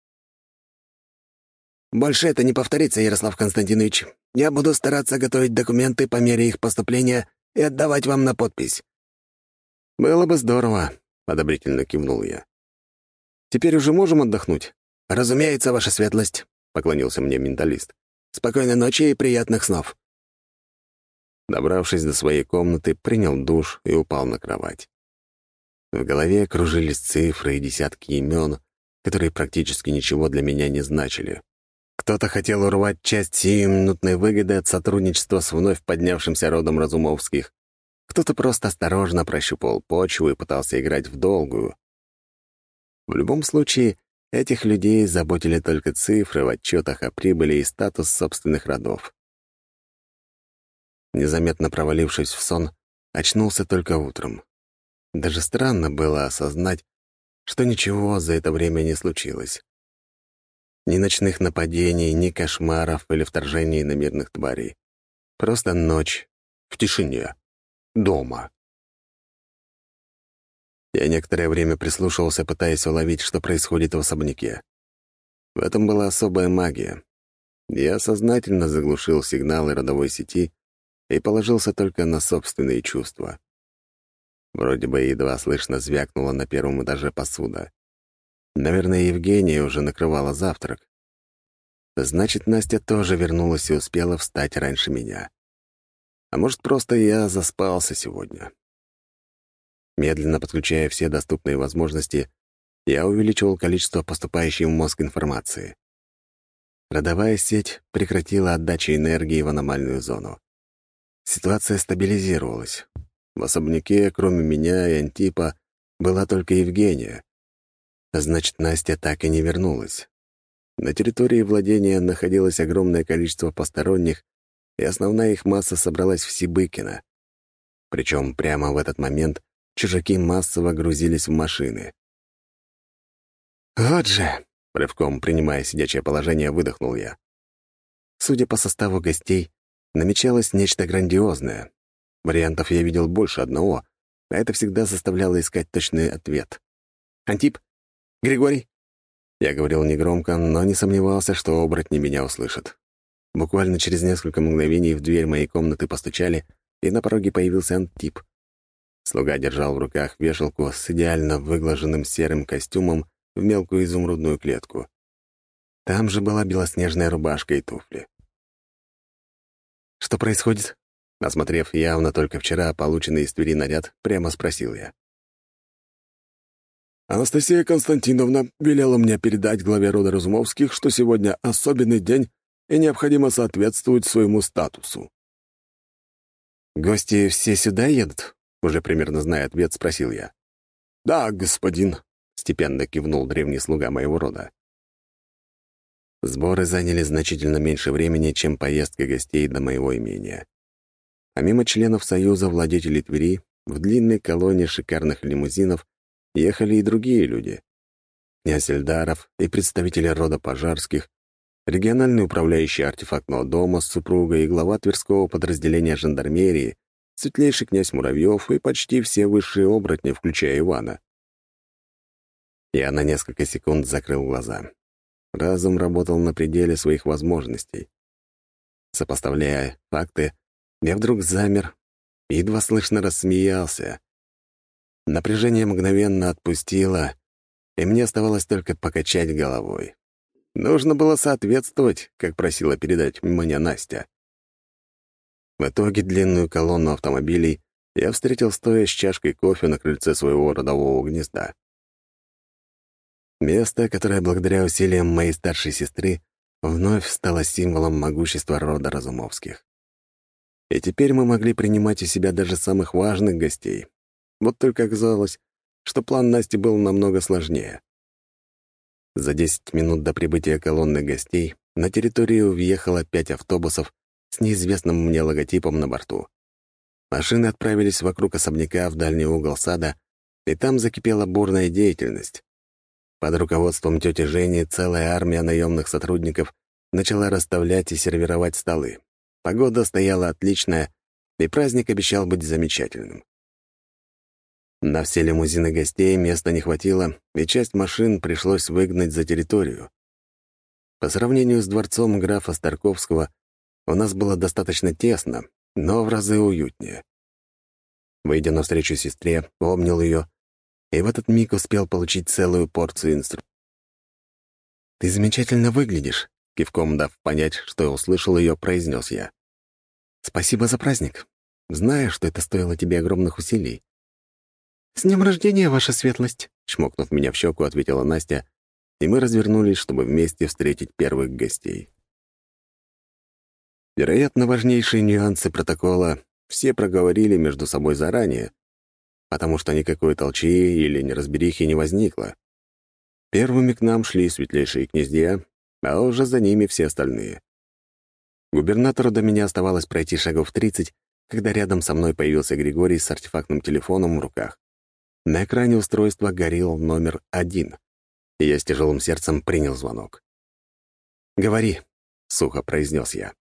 S3: «Больше это не повторится, Ярослав Константинович. Я буду стараться готовить документы по мере их поступления и отдавать вам на подпись».
S1: «Было бы здорово», — одобрительно кивнул я. «Теперь уже можем отдохнуть?»
S3: «Разумеется, ваша светлость», — поклонился мне менталист. «Спокойной ночи и приятных снов».
S1: Добравшись до своей комнаты, принял душ и упал на кровать. В голове кружились цифры и десятки имен, которые практически ничего для меня не значили. Кто-то хотел урвать часть сиюминутной выгоды от сотрудничества с вновь поднявшимся родом Разумовских. Кто-то просто осторожно прощупывал почву и пытался играть в долгую. В любом случае, этих людей заботили только цифры в отчетах о прибыли и статус собственных родов. Незаметно провалившись в сон, очнулся только утром. Даже странно было осознать, что ничего за это время не случилось. Ни ночных нападений, ни кошмаров или вторжений на мирных тварей. Просто ночь в тишине. Дома. Я некоторое время прислушивался, пытаясь уловить, что происходит в особняке. В этом была особая магия. Я сознательно заглушил сигналы родовой сети и положился только на собственные чувства. Вроде бы едва слышно звякнула на первом этаже посуда. Наверное, Евгения уже накрывала завтрак. Значит, Настя тоже вернулась и успела встать раньше меня. А может, просто я заспался сегодня. Медленно подключая все доступные возможности, я увеличивал количество поступающей в мозг информации. Родовая сеть прекратила отдачу энергии в аномальную зону. Ситуация стабилизировалась. В особняке, кроме меня и Антипа, была только Евгения. Значит, Настя так и не вернулась. На территории владения находилось огромное количество посторонних, и основная их масса собралась в Сибыкино. Причем прямо в этот момент чужаки массово грузились в машины. «Вот же!» — рывком принимая сидячее положение, выдохнул я. Судя по составу гостей, намечалось нечто грандиозное. Вариантов я видел больше одного, а это всегда заставляло искать точный ответ. «Антип? Григорий?» Я говорил негромко, но не сомневался, что оборотни меня услышат. Буквально через несколько мгновений в дверь моей комнаты постучали, и на пороге появился Антип. Слуга держал в руках вешалку с идеально выглаженным серым костюмом в мелкую изумрудную клетку. Там же была белоснежная рубашка и туфли. «Что происходит?» Осмотрев явно только вчера полученный из Твери наряд, прямо спросил я.
S4: «Анастасия Константиновна велела мне передать главе рода Разумовских, что сегодня особенный день и необходимо соответствовать своему статусу».
S1: «Гости все сюда едут?» Уже примерно зная ответ, спросил я.
S4: «Да, господин»,
S1: — степенно кивнул древний слуга моего рода. Сборы заняли значительно меньше времени, чем поездка гостей до моего имения. А мимо членов Союза владетелей Твери в длинной колонне шикарных лимузинов ехали и другие люди. Князь Эльдаров и представители рода Пожарских, региональный управляющий артефактного дома с супругой и глава Тверского подразделения жандармерии, светлейший князь Муравьев и почти все высшие оборотни, включая Ивана. Я на несколько секунд закрыл глаза. Разум работал на пределе своих возможностей. Сопоставляя факты, я вдруг замер и едва слышно рассмеялся. Напряжение мгновенно отпустило, и мне оставалось только покачать головой. Нужно было соответствовать, как просила передать мне Настя. В итоге длинную колонну автомобилей я встретил, стоя с чашкой кофе на крыльце своего родового гнезда. Место, которое благодаря усилиям моей старшей сестры вновь стало символом могущества рода Разумовских. И теперь мы могли принимать у себя даже самых важных гостей. Вот только оказалось, что план Насти был намного сложнее. За десять минут до прибытия колонны гостей на территорию въехало пять автобусов с неизвестным мне логотипом на борту. Машины отправились вокруг особняка в дальний угол сада, и там закипела бурная деятельность. Под руководством тети Жени целая армия наемных сотрудников начала расставлять и сервировать столы. Погода стояла отличная, и праздник обещал быть замечательным. На все лимузины гостей места не хватило, и часть машин пришлось выгнать за территорию. По сравнению с дворцом графа Старковского у нас было достаточно тесно, но в разы уютнее. Выйдя навстречу сестре, обнял ее, и в этот миг успел получить целую порцию инструментов. «Ты замечательно выглядишь», — кивком дав понять, что я услышал ее, произнес я. «Спасибо за праздник. Знаю, что это стоило тебе огромных усилий». «С днем рождения, ваша светлость!» — чмокнув меня в щеку, ответила Настя, и мы развернулись, чтобы вместе встретить первых гостей. Вероятно, важнейшие нюансы протокола все проговорили между собой заранее, потому что никакой толчи или неразберихи не возникло. Первыми к нам шли светлейшие князья, а уже за ними все остальные. Губернатору до меня оставалось пройти шагов тридцать, когда рядом со мной появился Григорий с артефактным телефоном в руках. На экране устройства горел номер один, и я с тяжелым сердцем принял звонок. «Говори», — сухо произнес я.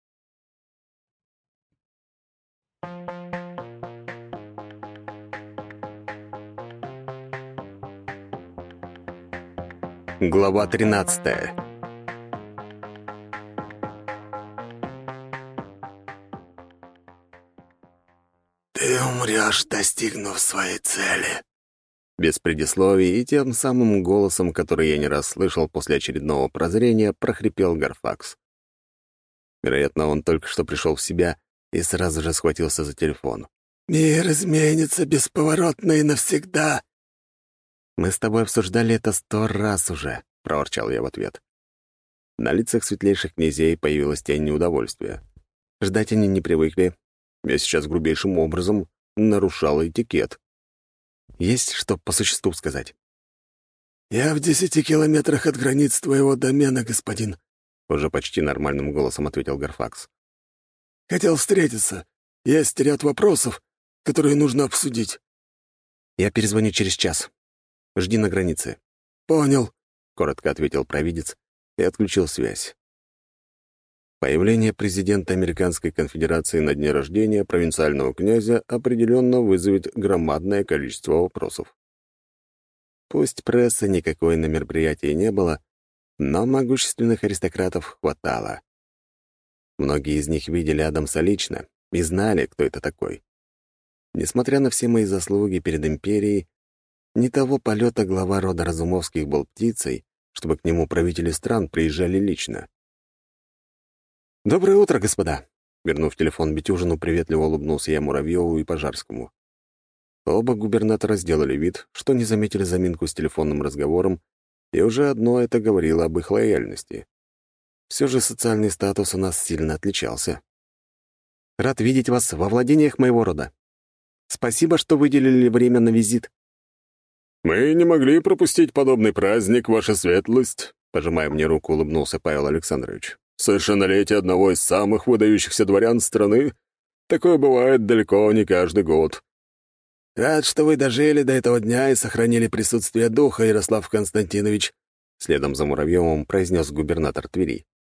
S1: Глава тринадцатая.
S3: «Ты умрешь, достигнув своей цели»,
S1: без предисловий и тем самым голосом, который я не раз слышал после очередного прозрения, прохрипел Гарфакс. Вероятно, он только что пришел в себя и сразу же схватился за телефон.
S3: «Мир изменится бесповоротно и навсегда».
S1: «Мы с тобой обсуждали это сто раз уже», — проворчал я в ответ. На лицах светлейших князей появилась тень неудовольствия. Ждать они не привыкли. Я сейчас грубейшим образом нарушал этикет. Есть что по существу сказать.
S3: «Я в десяти километрах от границ твоего домена, господин»,
S1: — уже почти нормальным голосом ответил Гарфакс.
S3: «Хотел встретиться. Есть ряд вопросов, которые нужно обсудить».
S1: «Я перезвоню через час. Жди на границе».
S3: «Понял»,
S1: — коротко ответил провидец и отключил связь. Появление президента Американской конфедерации на дне рождения провинциального князя определенно вызовет громадное количество вопросов. Пусть прессы никакой на мероприятии не было, но могущественных аристократов хватало. Многие из них видели Адамса лично и знали, кто это такой. Несмотря на все мои заслуги перед империей, не того полета глава рода Разумовских был птицей, чтобы к нему правители стран приезжали лично. «Доброе утро, господа!» Вернув телефон Бетюжину, приветливо улыбнулся я Муравьеву и Пожарскому. Оба губернатора сделали вид, что не заметили заминку с телефонным разговором, и уже одно это говорило об их лояльности. Все же социальный статус у нас сильно отличался. «Рад видеть вас во владениях моего рода. Спасибо, что выделили время на визит».
S4: «Мы не могли пропустить подобный праздник, ваша светлость», пожимая мне руку, улыбнулся Павел Александрович. «Совершеннолетие одного из самых выдающихся дворян страны? Такое бывает далеко не каждый год».
S3: «Рад, что вы дожили до этого дня и сохранили присутствие духа, Ярослав Константинович»,
S1: следом за Муравьевым произнес губернатор Твери.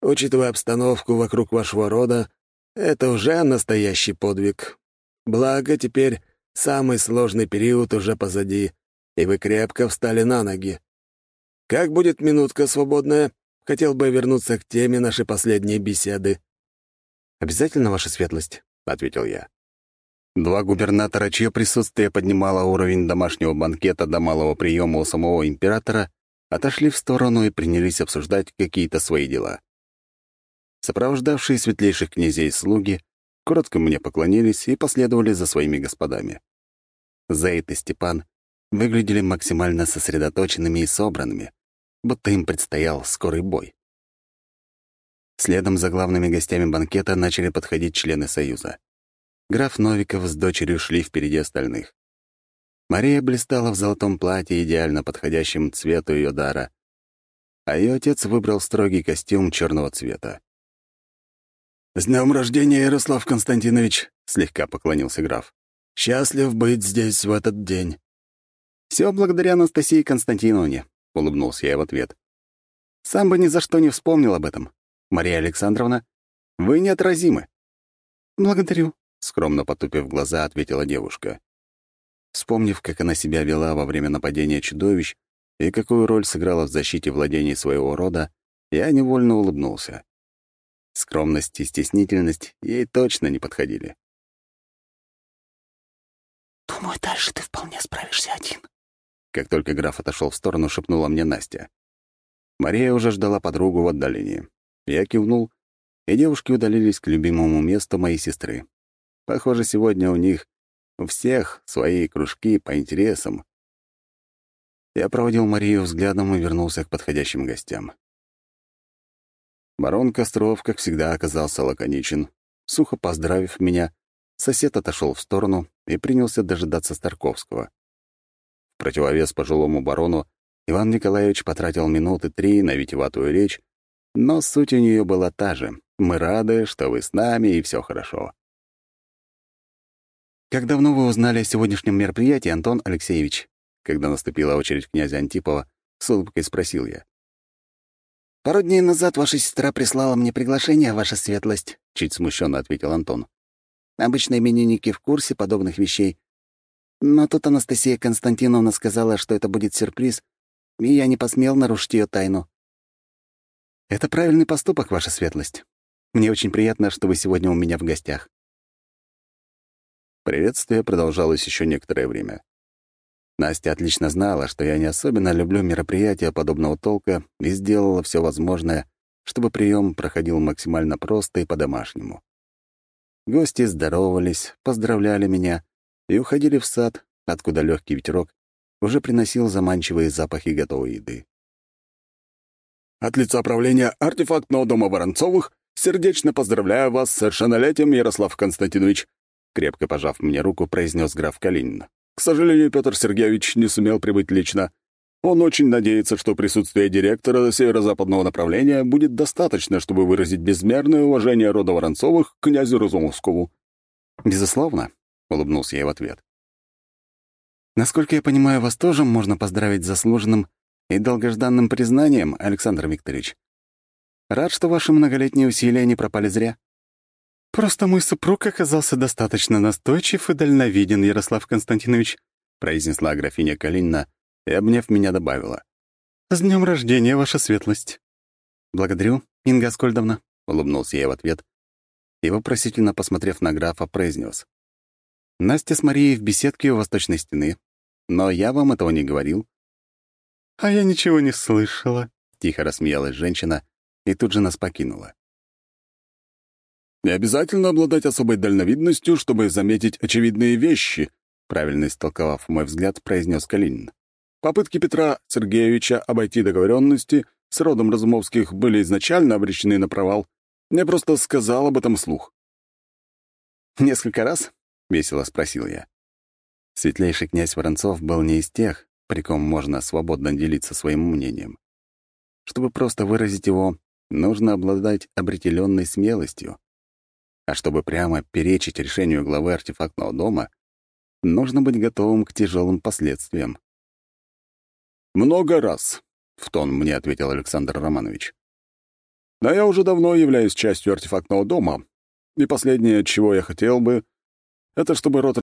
S3: Учитывая обстановку вокруг вашего рода, это уже настоящий подвиг. Благо, теперь самый сложный период уже позади, и вы крепко встали на ноги. Как будет минутка свободная? Хотел бы вернуться к теме нашей последней беседы».
S1: «Обязательно, ваша светлость», — ответил я. Два губернатора, чье присутствие поднимало уровень домашнего банкета до малого приема у самого императора, отошли в сторону и принялись обсуждать какие-то свои дела. Сопровождавшие светлейших князей слуги коротко мне поклонились и последовали за своими господами. Зейд и Степан выглядели максимально сосредоточенными и собранными, будто им предстоял скорый бой. Следом за главными гостями банкета начали подходить члены Союза. Граф Новиков с дочерью шли впереди остальных. Мария блистала в золотом платье, идеально подходящем цвету ее дара, а ее отец выбрал строгий костюм черного цвета.
S3: «С днем рождения, Ярослав Константинович!» — слегка поклонился граф. «Счастлив быть здесь в этот день».
S1: «Все благодаря Анастасии Константиновне», — улыбнулся я в ответ. «Сам бы ни за что не вспомнил об этом. Мария Александровна, вы неотразимы».
S2: «Благодарю»,
S1: — скромно потупив глаза, ответила девушка. Вспомнив, как она себя вела во время нападения чудовищ и какую роль сыграла в защите владений своего рода, я невольно улыбнулся. Скромность и стеснительность ей точно не подходили.
S2: «Думаю, дальше ты вполне справишься один»,
S1: — как только граф отошел в сторону, шепнула мне Настя. Мария уже ждала подругу в отдалении. Я кивнул, и девушки удалились к любимому месту моей сестры. Похоже, сегодня у них у всех свои кружки по интересам. Я проводил Марию взглядом и вернулся к подходящим гостям. Барон Костров, как всегда, оказался лаконичен. Сухо поздравив меня, сосед отошел в сторону и принялся дожидаться Старковского. В противовес пожилому барону Иван Николаевич потратил минуты три на витиеватую речь, но суть у нее была та же. Мы рады, что вы с нами, и все хорошо. «Как давно вы узнали о сегодняшнем мероприятии, Антон Алексеевич?» Когда наступила очередь князя Антипова, с улыбкой спросил я.
S2: «Пару дней назад ваша сестра прислала мне приглашение, ваша светлость», — чуть смущенно ответил Антон. «Обычно именинники в курсе подобных вещей. Но тут Анастасия Константиновна сказала, что это будет сюрприз, и я не посмел нарушить ее тайну».
S1: «Это правильный поступок, ваша светлость. Мне очень приятно, что вы сегодня у меня в гостях». Приветствие продолжалось еще некоторое время. Настя отлично знала, что я не особенно люблю мероприятия подобного толка, и сделала все возможное, чтобы прием проходил максимально просто и по-домашнему. Гости здоровались, поздравляли меня и уходили в сад, откуда легкий ветерок уже приносил заманчивые запахи готовой еды.
S4: От лица правления артефактного дома Воронцовых сердечно поздравляю вас с совершеннолетием, Ярослав Константинович, крепко пожав мне руку, произнес граф Калинин. К сожалению, Петр Сергеевич не сумел прибыть лично. Он очень надеется, что присутствие директора северо-западного направления будет достаточно, чтобы выразить безмерное уважение рода Воронцовых к князю Разумовскому.
S1: «Безусловно», — улыбнулся я в ответ. «Насколько я понимаю, вас тоже можно поздравить с заслуженным и долгожданным признанием, Александр Викторович. Рад, что ваши многолетние усилия не пропали зря». «Просто мой супруг оказался достаточно настойчив и дальновиден, Ярослав Константинович», произнесла графиня Калинина и, обняв меня, добавила. «С днем рождения, ваша светлость!» «Благодарю, Инга Аскольдовна», — улыбнулся я в ответ и, вопросительно посмотрев на графа, произнес. «Настя с Марией в беседке у восточной стены, но я вам этого не говорил». «А я ничего не слышала», — тихо рассмеялась женщина и тут же нас покинула.
S4: «Не обязательно обладать особой дальновидностью, чтобы заметить очевидные вещи», правильно истолковав мой взгляд, произнес Калинин. «Попытки Петра Сергеевича обойти договоренности с родом Разумовских были изначально обречены на провал. Я просто сказал об этом вслух».
S1: «Несколько раз?» — весело спросил я. Светлейший князь Воронцов был не из тех, при ком можно свободно делиться своим мнением. Чтобы просто выразить его, нужно обладать определенной смелостью. А чтобы прямо перечить решению главы артефактного дома, нужно быть готовым к тяжелым последствиям.
S4: «Много раз», — в тон мне ответил Александр Романович.
S6: Но я уже давно являюсь частью артефактного дома, и последнее, чего я хотел бы, это чтобы род